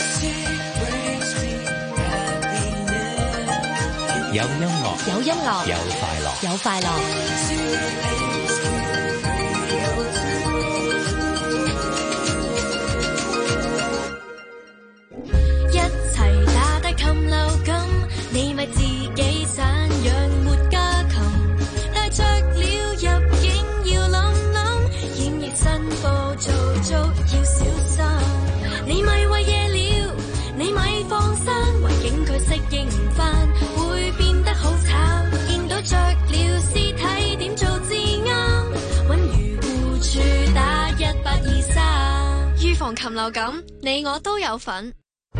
有音樂， 有音樂， 有快樂， 有快樂。 一齊打低禽流感，你咪自己散養活家禽，帶着了入境要諗諗，檢疫申報做要小心。你咪餵夜了，你咪放生，環境佢適應唔返，會變得好慘。見到着了屍體點做至啱？揾漁護處打1823，預防禽流感，你我都有份。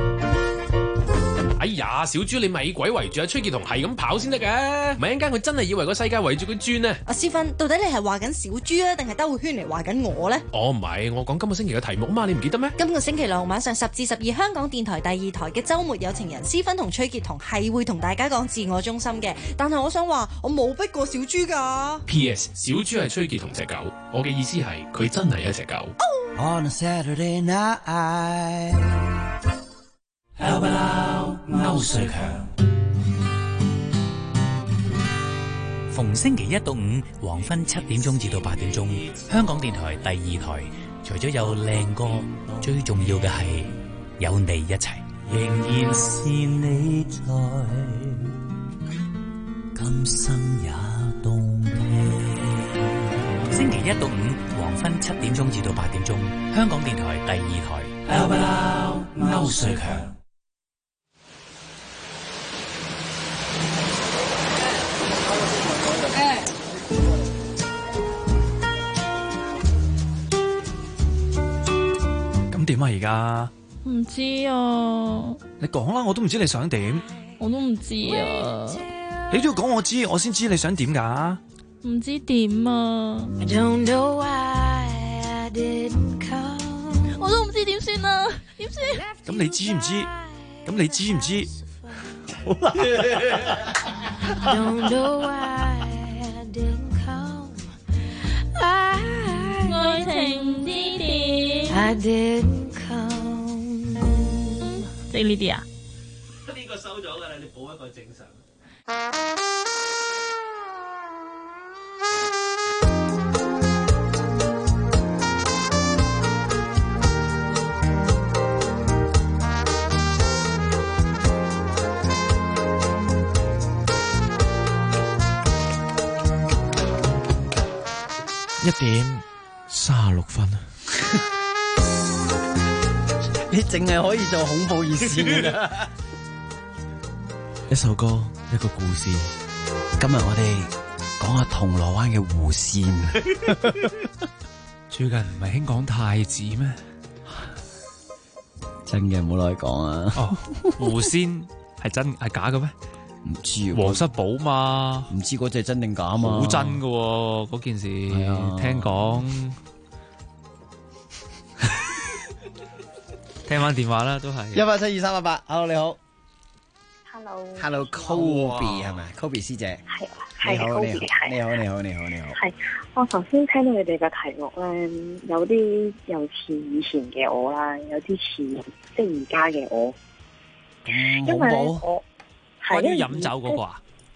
哎呀，小豬你咪鬼圍住阿崔潔彤係咁跑先得嘅，咪一陣間佢真係以為個世界圍住佢轉呢。 阿思芬，到底你係話緊小豬啊，定係兜個圈嚟話緊我呢？ 哦，唔係，我講今個星期嘅題目啊嘛，你唔記得咩？ 今個星期六晚上10至12，香港電台第2台嘅週末有情人，思芬同崔潔彤係會同大家講自我中心嘅，但係我想話我冇逼過小豬㗎。 P.S. 小豬係崔潔彤隻狗，我嘅意思係佢真係一隻狗。 On a Saturday night， How about 歐瑞強？逢星期一到五黃昏7點鐘至到8點鐘，香港電台第2台，除咗有靚歌，最重要嘅係有你一齊。 仍然是你在，今生也動聽。 星期一到五黃昏7點鐘至到8點鐘，香港電台第2台。 How about 歐瑞強？ 咁點啊？而家唔知啊， 你講啦，我都唔知你想點。 我都唔知啊， 你都要講我知，我先知你想點㗎。 唔知點啊，我都唔知點算啊，點算？ 咁你知唔知？咁你知唔知？好啦。 愛情之點？即係呢啲啊？ 呢個收咗㗎啦，你補一個正常。 1:36。 你淨係可以做恐怖熱線㗎。 一首歌，一個故事。 今日我哋講下銅鑼灣嘅狐仙。 最近唔係興講太子咩？ 真嘅，唔好攞嚟講啊！ 哦，狐仙係真係假嘅咩？ 唔知皇室寶嘛？ 唔知嗰隻真定假嘛？ 好真㗎喎，嗰件事聽講。聽翻電話啦，都係 1872388。Hello， 你好。 Hello，Kobe 係咪？Kobe 師姐。 係 Kobe，你好。 係，我頭先聽到你哋嘅題目咧，有啲又似以前嘅我啦，有啲似即係而家嘅我。因為咧，我關於飲酒嗰個啊？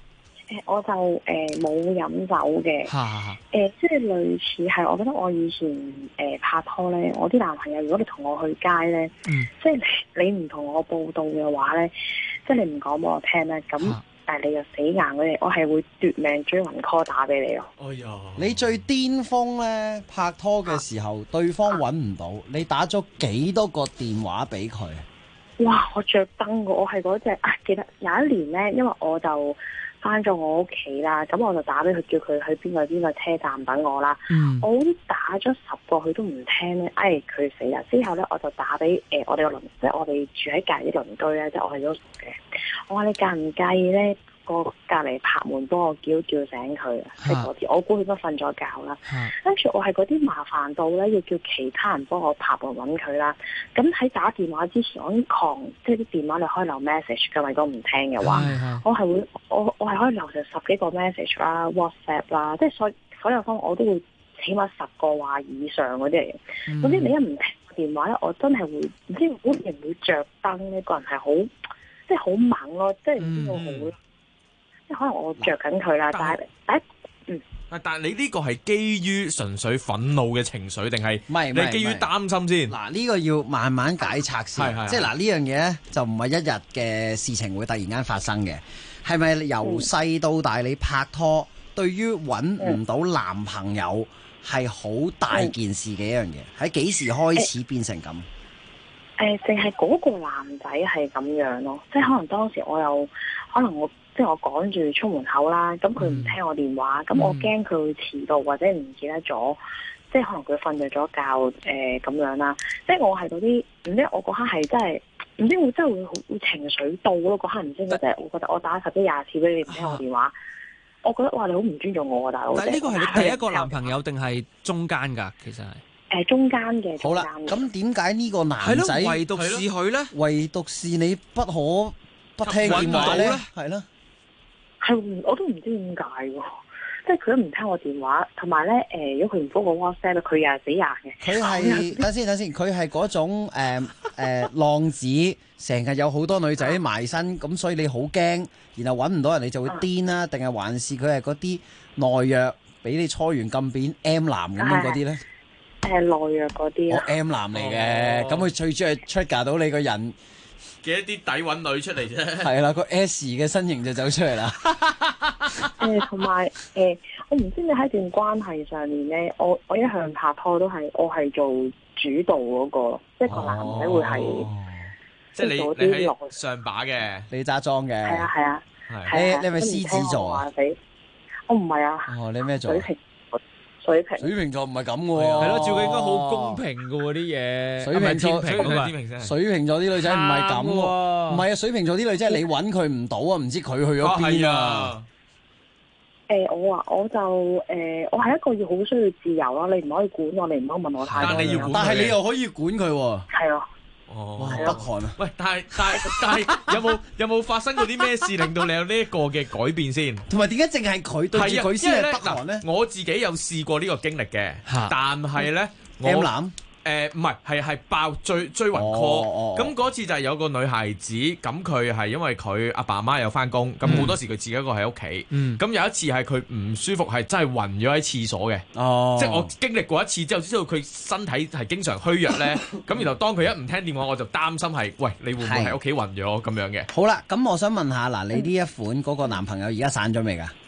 我就冇飲酒嘅，即係類似係，我覺得我以前拍拖咧，我啲男朋友如果你同我去街咧，即係你唔同我報道嘅話咧，即係你唔講俾我聽咧，咁但係你又死硬嗰啲，我係會奪命追魂 call 打俾你咯。 哎呀！你最巔峰咧拍拖嘅時候，對方揾唔到，你打咗幾多個電話俾佢？ 哇！我着燈嘅，我係嗰隻記得有一年咧，因為我就翻咗我屋企啦，咁我就打俾佢，叫佢去邊個車站等我啦。我好似打咗10個，佢都唔聽咧，佢死啦！之後咧，我就打俾我哋個鄰，即係我哋住喺隔離啲鄰居咧，即係我係都熟嘅。我話你介唔介意咧？個隔離拍門幫我叫醒佢啊！係嗰啲，我估佢都瞓咗覺啦。跟住我係嗰啲麻煩到咧，要叫其他人幫我拍門揾佢啦。咁喺打電話之前，我已經即係啲電話你可以留 message 㗎嘛，如果唔聽嘅話，我係會我係可以留成10幾個 message 啦、WhatsApp 啦，即係所有方我都會起碼10個話以上嗰啲嚟嘅。總之你一唔聽電話咧，我真係會唔知會唔會着燈呢個人係好即係好猛咯，即係唔知我好。即係可能我着緊佢啦， 但係你呢個係基於純粹憤怒嘅情緒，定係你基於擔心先？ 嗱，呢個要慢慢解拆先。即係嗱，呢樣嘢咧就唔係一日嘅事情會突然間發生嘅。係咪由細到大你拍拖，對於揾唔到男朋友係好大件事嘅一樣嘢？喺幾時開始變成咁？ 淨係嗰個男仔係咁樣咯，即係可能當時可能我趕住出門口啦，咁佢唔聽我電話，咁我驚佢會遲到或者唔記得咗，即係可能佢瞓着咗覺咁樣啦。即係我係嗰啲唔知我嗰刻係真係唔知會真係會情緒到咯，嗰刻唔知即係我覺得我打10幾20次俾你唔聽我電話，我覺得哇你好唔尊重我啊大佬！ 但係呢個係你第一個男朋友定係中間㗎？其實係中間嘅。 好啦，咁點解呢個男仔唯獨是佢咧？ 唯獨是你不可不聽電話咧？係咯。 我都唔知點解喎，即係佢都唔聽我電話，同埋咧如果佢唔覆我 WhatsApp 佢又係死硬嘅。 佢係等先，佢係嗰種浪子，成日有好多女仔埋身，咁所以你好驚，然後揾唔到人你就會癲啦，定係還是佢係嗰啲懦弱，俾你搓完咁扁 M 男咁樣嗰啲咧？ 懦弱嗰啲啊。 M 男嚟嘅，咁佢最主要係 trigger 到你個人嘅一啲底韻女出嚟啫， 係啦，個 S 嘅身形就走出嚟啦。 同埋我唔知你喺段關係上面咧，我一向拍拖都係我係做主導嗰個，即係個男仔會係， 即係你喺上把嘅， 你揸莊嘅， 係啊， 你係咪獅子座啊？ 我唔係啊。 你咩座？ 水瓶座唔係咁嘅喎， 係咯，照計應該好公平嘅喎啲嘢。 水瓶座啲女仔唔係咁喎，唔係啊！水瓶座啲女仔你揾佢唔到啊，唔知佢去咗邊啊！ 我就我係一個要好需要自由咯，你唔可以管我，你唔可以問我太多嘢。 但係你又可以管佢喎。 係咯。 哇！北韓啊！ 喂，但係有冇發生過啲咩事令到你有呢一個嘅改變先？ 同埋點解淨係佢對住佢先係北韓咧？ 我自己有試過呢個經歷嘅，但係咧 ，M 男唔係爆追魂 call。咁嗰次就係有個女孩子，咁佢係因為佢阿爸阿媽有翻工，咁好多時佢自己一個喺屋企。咁有一次係佢唔舒服，係真係暈咗喺廁所嘅。即係我經歷過一次之後，知道佢身體係經常虛弱咧。咁然後當佢一唔聽電話，我就擔心係，喂，你會唔會喺屋企暈咗咁樣嘅？ 好啦，咁我想問下嗱，你呢一款嗰個男朋友而家散咗未㗎？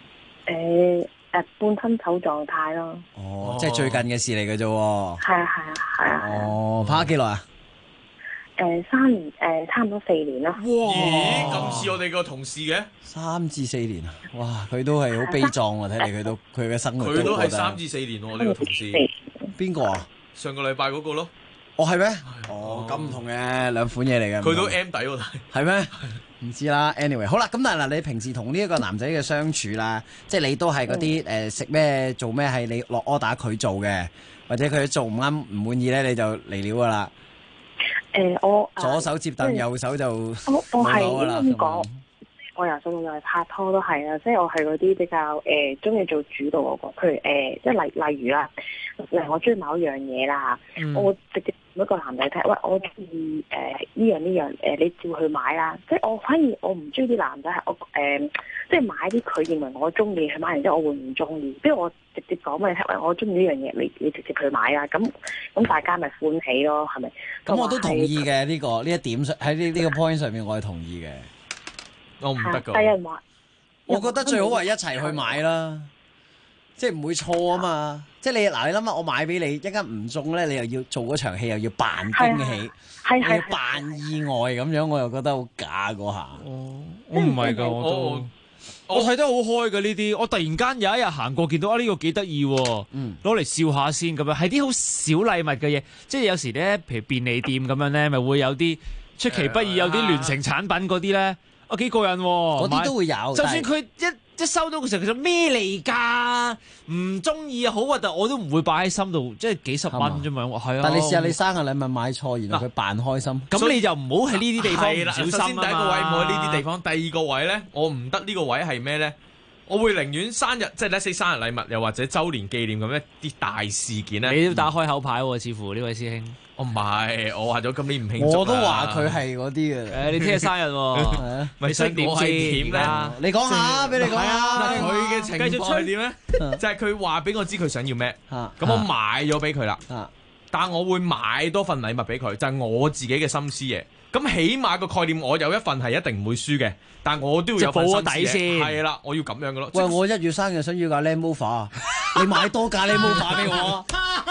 半分手狀態咯。 即係最近嘅事嚟嘅啫。 係啊。 拍咗幾耐啊 ？3年，差唔多4年啦。 哇！咦，咁似我哋個同事嘅 ？3至4年啊！哇，佢都係好悲壯喎，睇嚟佢嘅生活。 佢都係3至4年喎，呢個同事。 邊個啊？ 上個禮拜嗰個咯。 係咩？咁唔同嘅兩款嘢嚟嘅。 佢都 M 底喎， 係咩？唔知啦 ，anyway， 好啦，咁但係嗱，你平時同呢一個男仔嘅相處啦，即係你都係嗰啲食咩做咩係你落 order 佢做嘅，或者佢做唔啱唔滿意咧，你就嚟料噶啦。 我左手接凳，右手就我係應該咁講， 我由細到大拍拖都係啦，即係我係嗰啲比較中意做主導嗰個，譬如即係例如啦，我中意某一樣嘢啦，我會直接同一個男仔聽，喂，我中意呢樣，你照去買啦。即係我反而我唔中意啲男仔係我即係買啲佢認為我中意，佢買完之後我會唔中意，不如我直接講俾你聽，喂，我中意呢樣嘢，你直接去買啦。咁大家咪歡喜咯，係咪？ 咁我都同意嘅呢一點上喺呢個 point 上面，我係同意嘅。 我唔得㗎。 第日買， 我覺得最好係一齊去買啦，即係唔會錯啊嘛。即係你諗下，我買俾你，一間唔中咧，你又要做嗰場戲，又要扮驚喜，又要扮意外咁樣，我又覺得好假嗰下。 我唔係㗎，我睇得好開嘅呢啲。我突然間有一日行過，見到呢個幾得意喎，攞嚟笑下先咁樣，係啲好小禮物嘅嘢。即係有時咧，譬如便利店咁樣咧，咪會有啲出其不意有啲聯成產品嗰啲咧。幾過癮喎！ 嗰啲都會有， 就算佢一收到嘅時候，其實咩嚟㗎？唔中意啊，好核突，我都唔會擺喺心度，即係幾十蚊啫嘛。係啊。但你試下你生日禮物買錯，然後佢扮開心， 咁你就唔好喺呢啲地方唔小心啊嘛。 首先第一個位唔好喺呢啲地方，第二個位咧，我唔得呢個位係咩咧？我會寧願生日，即係 let's say 生日禮物，又或者週年紀念咁一啲大事件咧。 你都打開口牌喎，似乎呢位師兄。 我唔係，我話咗今年唔慶祝。 我都話佢係嗰啲嘅。 你聽日生日喎， 咪想點先？ 你講下，俾你講下。 佢嘅情況係點咧？就係佢話俾我知佢想要咩，咁我買咗俾佢啦。但我會買多份禮物俾佢，就係我自己嘅心思嘢。咁起碼個概念，我有一份係一定唔會輸嘅，但我都要有份心思嘢。係啦，我要咁樣嘅咯。 喂，我1月生日想要架 Land Rover， 你買多架 Land Rover 俾我，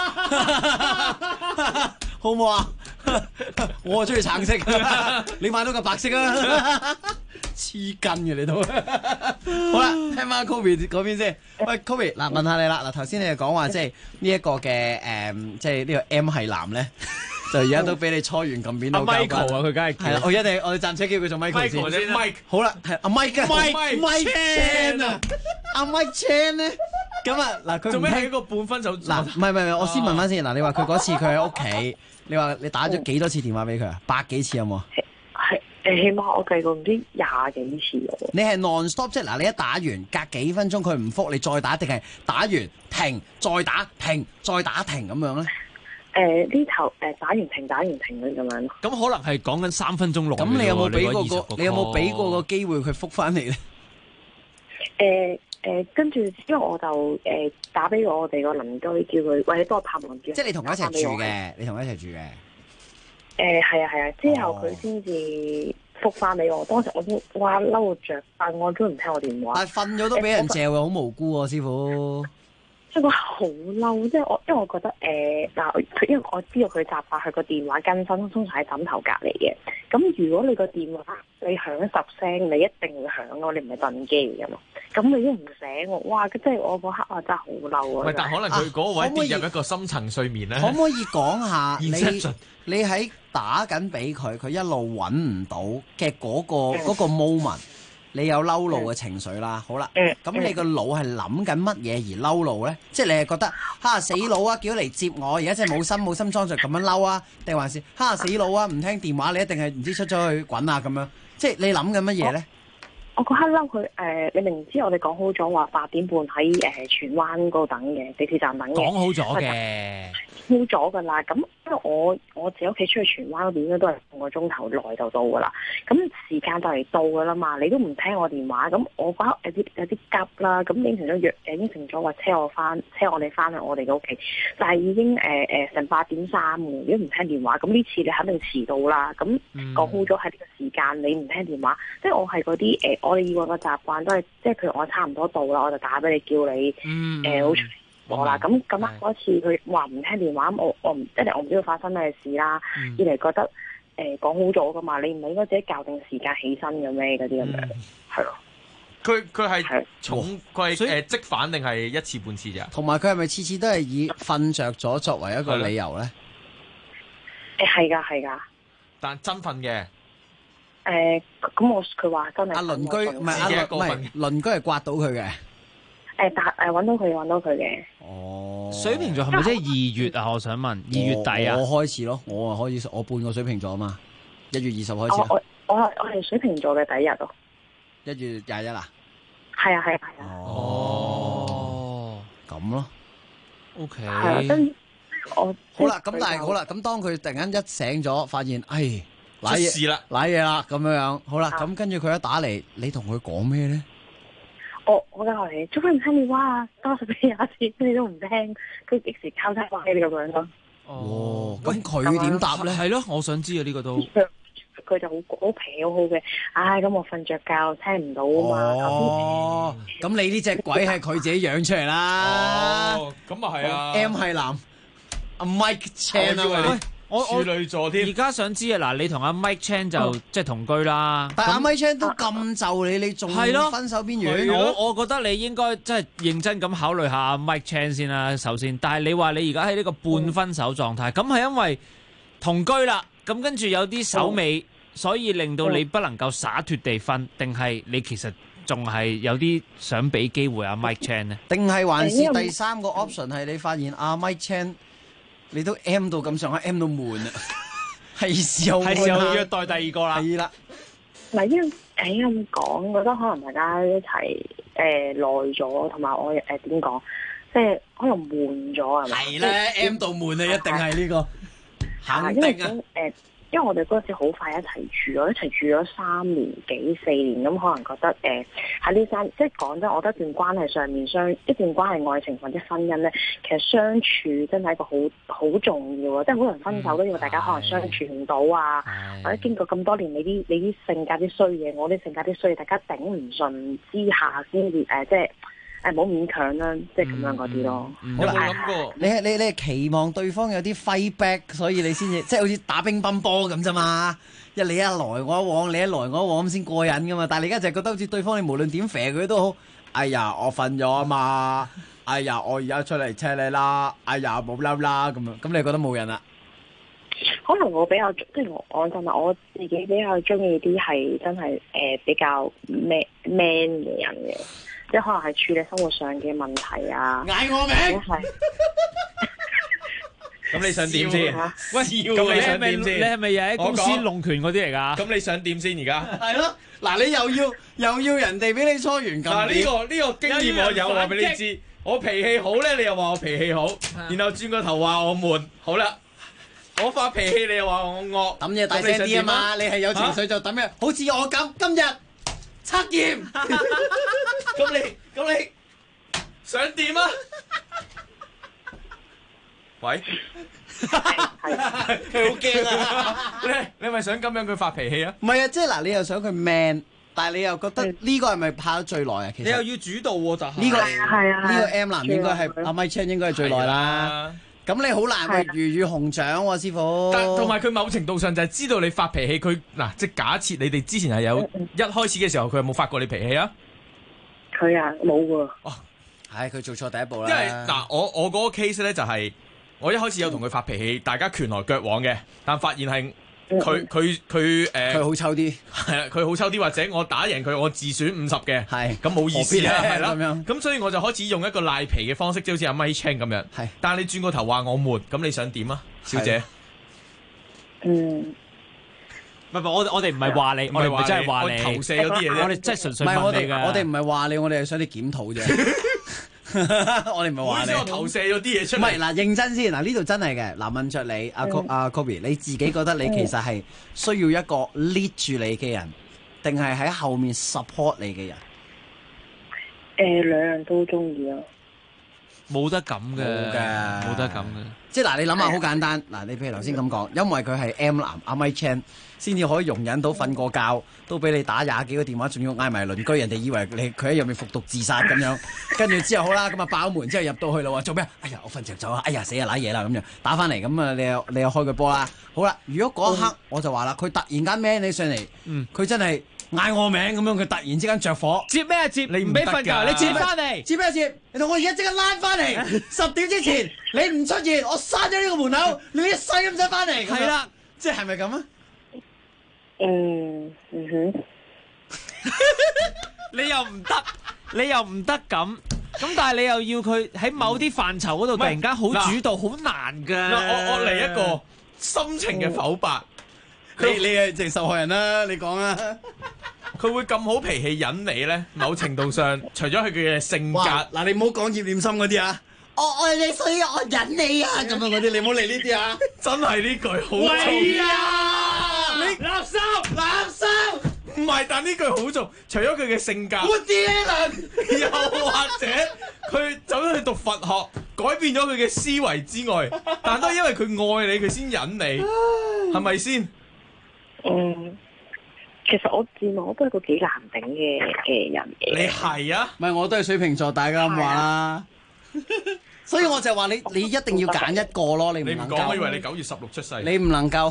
好唔好啊？我中意橙色，你買多架白色啊！黐筋嘅你都。好啦，聽翻 Kobe 嗰邊先。喂 ，Kobe， 嗱問下你啦，嗱頭先你講話即係呢一個嘅即係呢個 M 系男咧。就而家都俾你搓完撳扁到 Michael 啊，佢梗係係啦，我哋暫且叫佢做 Michael 先。 Mike 好啦，係阿 Mike Chan 啊，阿 Mike Chan 咧，咁啊嗱，佢做咩喺個半分就嗱？唔係，我先問翻先嗱，你話佢嗰次佢喺屋企，你話你打咗幾多次電話俾佢啊？100幾次有冇啊？ 係起碼我計過唔知20幾次喎。 你係 non-stop 即係嗱，你一打完隔幾分鐘佢唔覆，你再打定係打完停再打停再打停咁樣咧？ 呢頭打完停咁樣咯。 咁可能係講緊3分鐘內。 咁你有冇俾過個機會佢覆翻嚟咧？跟住因為我就打俾我哋個鄰居，叫佢喂，你幫我拍門叫。 即係你同佢一齊住嘅，你同佢一齊住嘅。 係啊，之後佢先至覆翻俾我。當時我都哇嬲着，但我都唔聽我電話。 但係瞓咗都俾人嚼，好無辜喎，師傅。 即係我好嬲，即係因為我覺得嗱，因為我知道佢習慣佢個電話更新，通常喺枕頭隔離嘅。咁如果你個電話你響10聲，你一定會響咯，你唔係燉機㗎嘛。咁你都唔醒我，哇！即係我嗰刻我真係好嬲啊！ 喂，但可能佢嗰個位跌入一個深層睡眠咧。 可唔可以講下你喺打緊俾佢，佢一路揾唔到嘅嗰個 moment？你有嬲怒嘅情緒啦，好啦，咁你個腦係諗緊乜嘢而嬲怒咧？即係你係覺得死佬啊，叫嚟接我，而家真係冇心裝著咁樣嬲啊？定還是死佬啊，唔聽電話，你一定係唔知出咗去滾啊咁樣？即係你諗緊乜嘢咧？ 我嗰刻嬲佢你明知我哋講好咗話8點半喺荃灣嗰度等嘅地鐵站等嘅， 講好咗嘅， 好咗噶啦。咁因為我自己屋企出去荃灣嗰邊應該都係半個鐘頭內就到噶啦。咁時間就嚟到噶啦嘛，你都唔聽我電話，咁我覺得有啲急啦。咁應承咗話車我哋翻去我哋嘅屋企，但係已經成8點3嘅，如果唔聽電話，咁呢次你肯定遲到啦。咁講好咗喺呢個時間，你唔聽電話，即係我係嗰啲我哋以往嘅習慣都係，即係譬如我差唔多到啦，我就打俾你叫你好我啦。咁嗰次佢話唔聽電話，我唔即係我唔知道發生咩事啦。二嚟覺得講好咗噶嘛，你唔係應該自己校定時間起身嘅咩？嗰啲咁樣係咯。 佢係重佢係即反定係一次半次咋？ 同埋佢係咪次次都係以瞓着咗作為一個理由咧？ 係㗎。但真瞓嘅。 咁佢話真係阿鄰居唔係鄰居係刮到佢嘅。 揾到佢嘅。 哦， 水瓶座係咪即係2月啊？我想問2月底啊？ 我開始咯，我半個水瓶座啊嘛，1月20開始。 我係水瓶座嘅第一日咯。 1月21啊？ 係啊。 哦，咁咯。 係啊，跟住我好啦，咁但係好啦，咁當佢突然間一醒咗，發現出事啦， 瀨嘢啦，咁樣，好啦，咁跟住佢一打嚟，你同佢講咩咧？ 我就話你做咩唔聽電話啊？多10幾20次你都唔聽，佢即時交叉話你咁樣咯。 哦，咁佢點答咧？ 係咯，我想知啊，呢個都佢就好脾氣好好嘅，咁我瞓着覺聽唔到啊嘛。 哦，咁你呢隻鬼係佢自己養出嚟啦。 哦，咁啊係啊 ，M 係男，阿 Mike Chan 啊， 處女座添。 而家想知啊，嗱，你同阿 Mike Chan 就即係同居啦。 但係阿 Mike Chan 都咁就你仲係咯分手邊緣？ 我覺得你應該真係認真咁考慮下阿 Mike Chan 先啦，首先。但係你話你而家喺呢個半分手狀態，咁係因為同居啦，咁跟住有啲手尾，所以令到你不能夠灑脱地分，定係你其實仲係有啲想俾機會阿 Mike Chan 呢？ 定係還是第三個 option 係你發現阿 Mike Chan 你都 M 到咁上下 M 到悶啊，係時候虐待第二個啦。 係啦， 唔係因為咁講，覺得可能大家一齊耐咗，同埋我點講，即係可能悶咗係咪？ 係啦 ，M 到悶啊，一定係呢個肯定啊。 因為我哋嗰陣時好快一齊住咗3年幾4年，咁可能覺得喺呢即係講真，我覺得一段關係上面一段關係愛情或者婚姻咧，其實相處真係一個好重要啊！即係好多人分手都因為大家可能相處唔到啊，或者經過咁多年你啲性格啲衰嘢，我啲性格啲衰嘢，大家頂唔順之下先至即係。唔好勉強啦，即係咁樣嗰啲咯。 好啦，你係期望對方有啲 fight back， 所以你先至即係好似打乒乓波咁啫嘛。你一來我一往，你一來我一往咁先過癮噶嘛。但係你而家就係覺得好似對方你無論點肥佢都好，哎呀我瞓咗啊嘛，哎呀我而家出嚟車你啦，哎呀冇嬲啦咁樣，咁你覺得冇癮啦？ 可能我比較即係我真係我自己比較中意啲係真係比較 man 嘅人嘅。即係可能係處理生活上嘅問題啊！ 嗌我名係。 咁你想點先？ 喂，咁你想點先？你係咪又喺公司弄權嗰啲嚟㗎？ 咁你想點先而家？ 係咯，嗱你又要人哋俾你搓完咁。 嗱呢個經驗我有話俾你知，我脾氣好咧，你又話我脾氣好，然後轉個頭話我悶，好啦，我發脾氣你又話我惡， 抌嘢大聲啲啊嘛！你係有情緒就抌嘢，好似我咁今日。測驗， 咁你想點啊？喂， 佢好驚啊！ 你係咪想咁樣佢發脾氣啊？ 唔係啊，即係嗱，你又想佢 man， 但係你又覺得呢個係咪拍得最耐啊？其實你又要主導喎，就呢個呢個 M 男應該係阿 Mike Chan 應該係最耐啦。咁你好難會魚與熊掌喎，師傅。 但同埋佢某程度上就係知道你發脾氣，佢嗱即係假設你哋之前係有一開始嘅時候，佢有冇發過你脾氣啊？ 佢啊冇喎。 哦， 係佢做錯第一步啦。 因為嗱，我嗰個 case 咧就係我一開始有同佢發脾氣，大家拳來腳往嘅，但發現係佢好抽啲， 係啦，佢好抽啲，或者我打贏佢，我自損50嘅， 係咁冇意思啦，係啦， 咁樣， 咁所以我就開始用一個賴皮嘅方式，即好似阿 Mike Chan 咁樣，係，但係你轉個頭話我悶，咁你想點啊，小姐？ 唔係我哋唔係話你，我哋唔係真係話你， 投射嗰啲嘢， 我哋真係純粹問你㗎， 我哋唔係話你，我哋係想你檢討啫。我哋唔係話你， 我投射咗啲嘢出嚟。 唔係嗱，認真先嗱，呢度真係嘅嗱，問着你阿 Kobe， 你自己覺得你其實係需要一個 lead 住你嘅人，定係喺後面 support 你嘅人？ 兩樣都中意啊！ 冇得咁嘅，冇得咁嘅。 即係嗱，你諗下好簡單嗱，你譬如頭先咁講，因為佢係 M 男阿 Mike Chan 先至可以容忍到瞓過覺都俾你打20幾個電話，仲要嗌埋鄰居，人哋以為佢喺入面服毒自殺咁樣。跟住之後好啦，咁啊爆門之後入到去啦喎，做咩？哎呀，我瞓着咗啊！哎呀，死啊瀨嘢啦咁樣打翻嚟，咁啊你又開佢波啦。好啦，如果嗰一刻我就話啦，佢突然間孭你上嚟，佢真係嗌我名咁樣，佢突然之間着火， 接咩接？你唔俾瞓覺，你接翻嚟， 接咩接？你同我而家即刻拉翻嚟，10點之前你唔出現，我閂咗呢個門口，你一世都唔使翻嚟。係啦，即係咪咁啊？ 你又唔得咁，但係你又要佢喺某啲範疇嗰度突然間好主導，好難噶。 我嚟一個深情嘅剖白， 你係淨受害人啦，你講啊。 佢會咁好脾氣忍你咧？某程度上，除咗佢嘅性格， 嗱你唔好講葉念琛嗰啲啊，我愛你所以我忍你啊咁樣嗰啲，你唔好理呢啲啊！ 真係呢句好重。 喂啊！ 你垃圾！唔係，但呢句好重。除咗佢嘅性格，又或者佢走咗去讀佛學，改變咗佢嘅思維之外，但都係因為佢愛你，佢先忍你，係咪先？ 其實我自問我都係個幾難頂嘅人嘅。 你係啊？ 唔係我都係水瓶座，大家咁話啦。所以我就話你一定要揀一個咯，你唔能夠。 你唔講，我以為你9月16出世。 你唔能夠。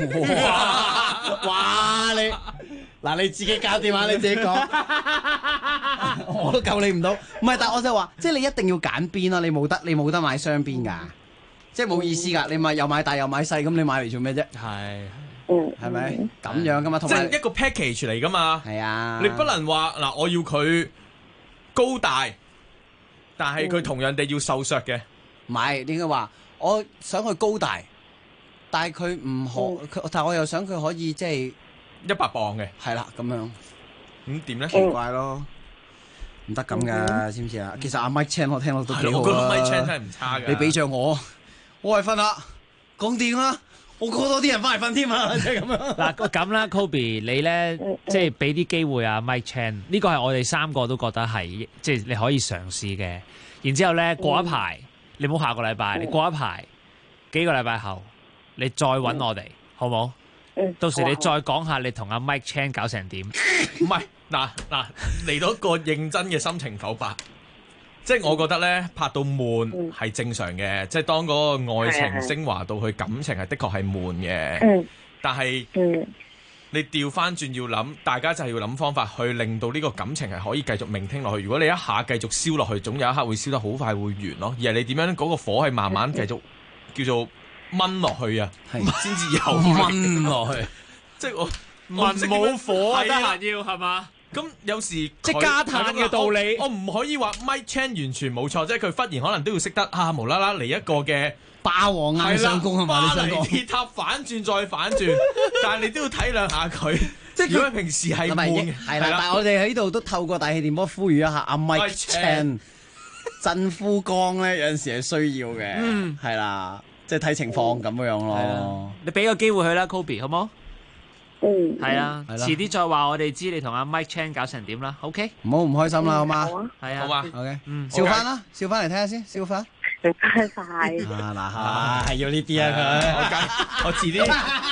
哇！你自己搞掂啊！你自己講，我都救你唔到。唔係，但我就話，即係你一定要揀邊咯。你冇得買雙邊㗎，即係冇意思㗎。你咪又買大又買細，咁你買嚟做咩啫？係咪咁樣㗎嘛？同埋即係一個 package 嚟㗎嘛。 係啊， 你不能話嗱，我要佢高大，但係佢同樣地要瘦削嘅。 唔係，你應該話我想佢高大，但係佢唔可，但係我又想佢可以即係 100磅嘅。 係啦，咁樣咁點咧？ 奇怪咯，唔得咁㗎，知唔知啊？其實阿 Mike Chan 我聽落都幾好啊。 我覺得 Mike Chan 真係唔差㗎。 你俾着我係瞓啦，講掂啦。我 call 多啲人翻嚟瞓添啊！即係咁樣。 嗱咁啦 ，Kobe 你咧即係俾啲機會啊 Mike Chan，呢個係我哋3個都覺得係即係你可以嘗試嘅。然之後咧過一排，你唔好下個禮拜，你過一排幾個禮拜後，你再揾我哋，好冇？到時你再講下你同阿 Mike Chan 搞成點？ 唔係嗱嚟到一個認真嘅心情剖白。即係我覺得咧，拍到悶係正常嘅，即係當嗰個愛情升華到去感情係的確係悶嘅。但係你調翻轉要諗，大家就係要諗方法去令到呢個感情係可以繼續明聽落去。如果你一下繼續燒落去，總有一刻會燒得好快會完咯。而係你點樣嗰個火係慢慢繼續叫做燜落去啊，先至有燜落去。 即係我文冇火啊，得閒要係嘛？ 咁有時即係加炭嘅道理， 我唔可以話 Mike Chan 完全冇錯，即係佢忽然可能都要識得無啦啦嚟一個嘅霸王硬上弓係嘛？ 巴黎鐵塔反轉再反轉，但係你都要體諒下佢。即係如果平時係悶， 係啦。但係我哋喺呢度都透過大氣電波呼籲一下阿 Mike Chan 振夫綱咧，有陣時係需要嘅，係啦，即係睇情況咁樣咯。 你俾個機會佢啦 ，Kobe 好冇？係啊， 係啦遲啲再話我哋知你同阿 Mike Chan 搞成點啦 ，OK？ 唔好唔開心啦，好嗎？ 係啊， 好嘛 ，OK。笑翻啦，笑翻嚟聽下先，笑翻。 唔該晒。 係要呢啲啊佢。 我遲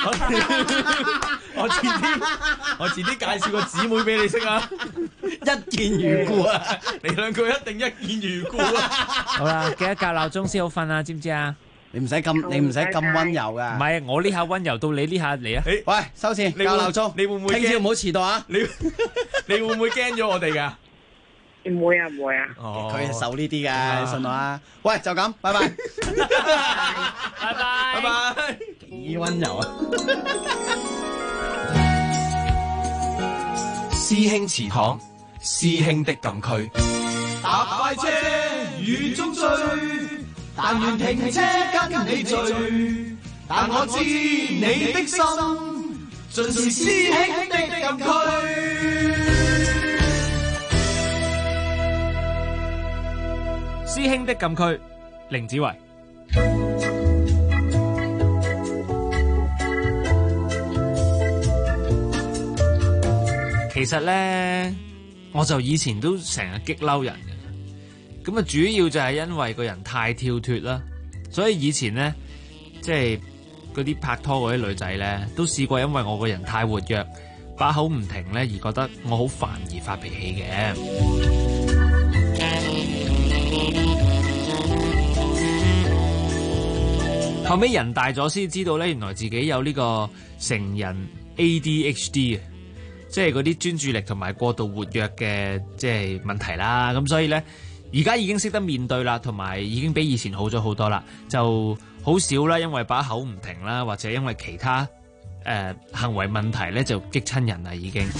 啲介紹個姊妹俾你識啊！ 一見如故啊！ 你兩個一定一見如故啊！ 好啦，記得校鬧鐘先好瞓啊，知唔知啊？ 你唔使咁温柔噶。 唔係，我呢下温柔到你呢下嚟啊！ 喂，收線，校鬧鐘。 你會唔會聽朝唔好遲到啊？ 你會唔會驚咗我哋噶？ 唔會啊，唔會啊。 佢係受呢啲嘅，你信我啊！喂，就咁，拜拜。 拜拜。 拜拜。 幾温柔啊！ 師兄祠堂，師兄的禁區。 搭快車雨中追，但願停車跟你聚。但我知你的心，盡是師兄的禁區。 師兄的禁區，凌子維。其實咧，我就以前都成日激嬲人嘅，咁啊主要就係因為個人太跳脫啦，所以以前咧，即係嗰啲拍拖嗰啲女仔咧，都試過因為我個人太活躍，把口唔停咧，而覺得我好煩而發脾氣嘅。後尾人大咗先知道咧，原來自己有呢個成人 ADHD 啊，即係嗰啲專注力同埋過度活躍嘅即係問題啦。咁所以咧，而家已經識得面對啦，同埋已經比以前好咗好多啦，就好少啦，因為把口唔停啦，或者因為其他行為問題咧就激親人啦已經。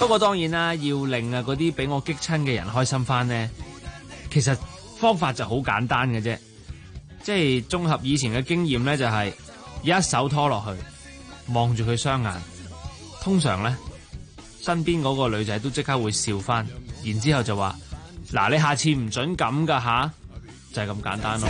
過當然啦，要令嗰啲俾我激親嘅人開心翻呢，其實方法就好簡單嘅啫，即係綜合以前嘅經驗呢，就係一手拖落去，望住佢雙眼，通常呢，身邊嗰個女仔都即刻會笑翻，然之後就話：嗱，你下次唔准咁噶吓，就係咁簡單咯。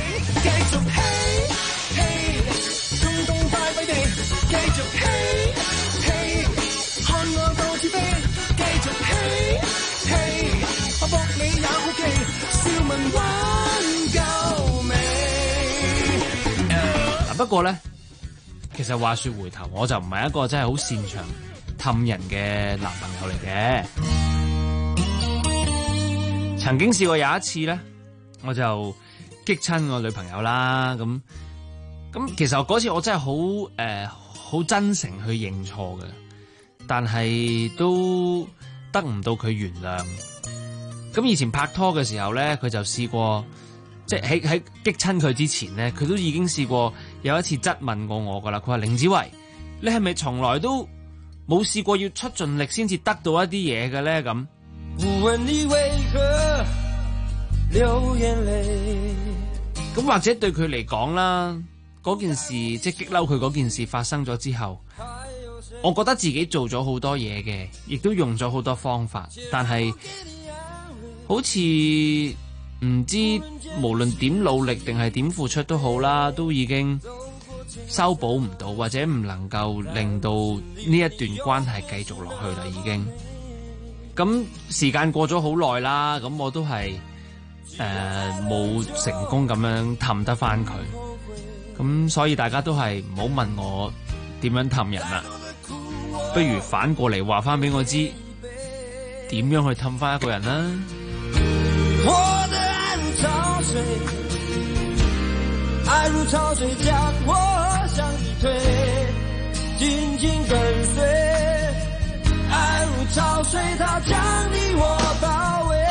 不過咧，其實話說回頭，我就唔係一個真係好擅長氹人嘅男朋友嚟嘅。曾經試過有一次咧，我就激親我女朋友啦。咁其實嗰次我真係好真誠去認錯嘅，但係都得唔到佢原諒。咁以前拍拖嘅時候咧，佢就試過，即係喺激親佢之前咧，佢都已經試過有一次質問過我噶啦。佢話：凌子維，你係咪從來都冇試過要出盡力先至得到一啲嘢嘅咧？咁，不問你為何流眼淚。咁或者對佢嚟講啦，嗰件事即係激嬲佢嗰件事發生咗之後，我覺得自己做咗好多嘢嘅，亦都用咗好多方法，但係好似唔知無論點努力定係點付出都好啦，都已經修補唔到，或者唔能夠令到呢一段關係繼續落去啦。已經咁時間過咗好耐啦，咁我都係冇成功咁樣氹得翻佢，咁所以大家都係唔好問我點樣氹人啦，不如反過嚟話翻俾我知點樣去氹翻一個人啦。我的愛如潮水，愛如潮水將我向你推，緊緊跟隨，愛如潮水它將你我包圍。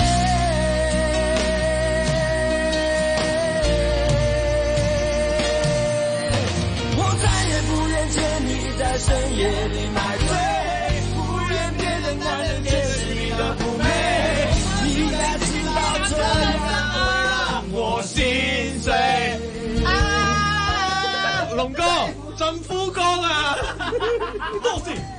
我再也不願見你在深夜裡買醉，不願別的男人解釋你的嫵媚，你應該知道這樣我心碎。龍哥，振夫哥啊，多謝。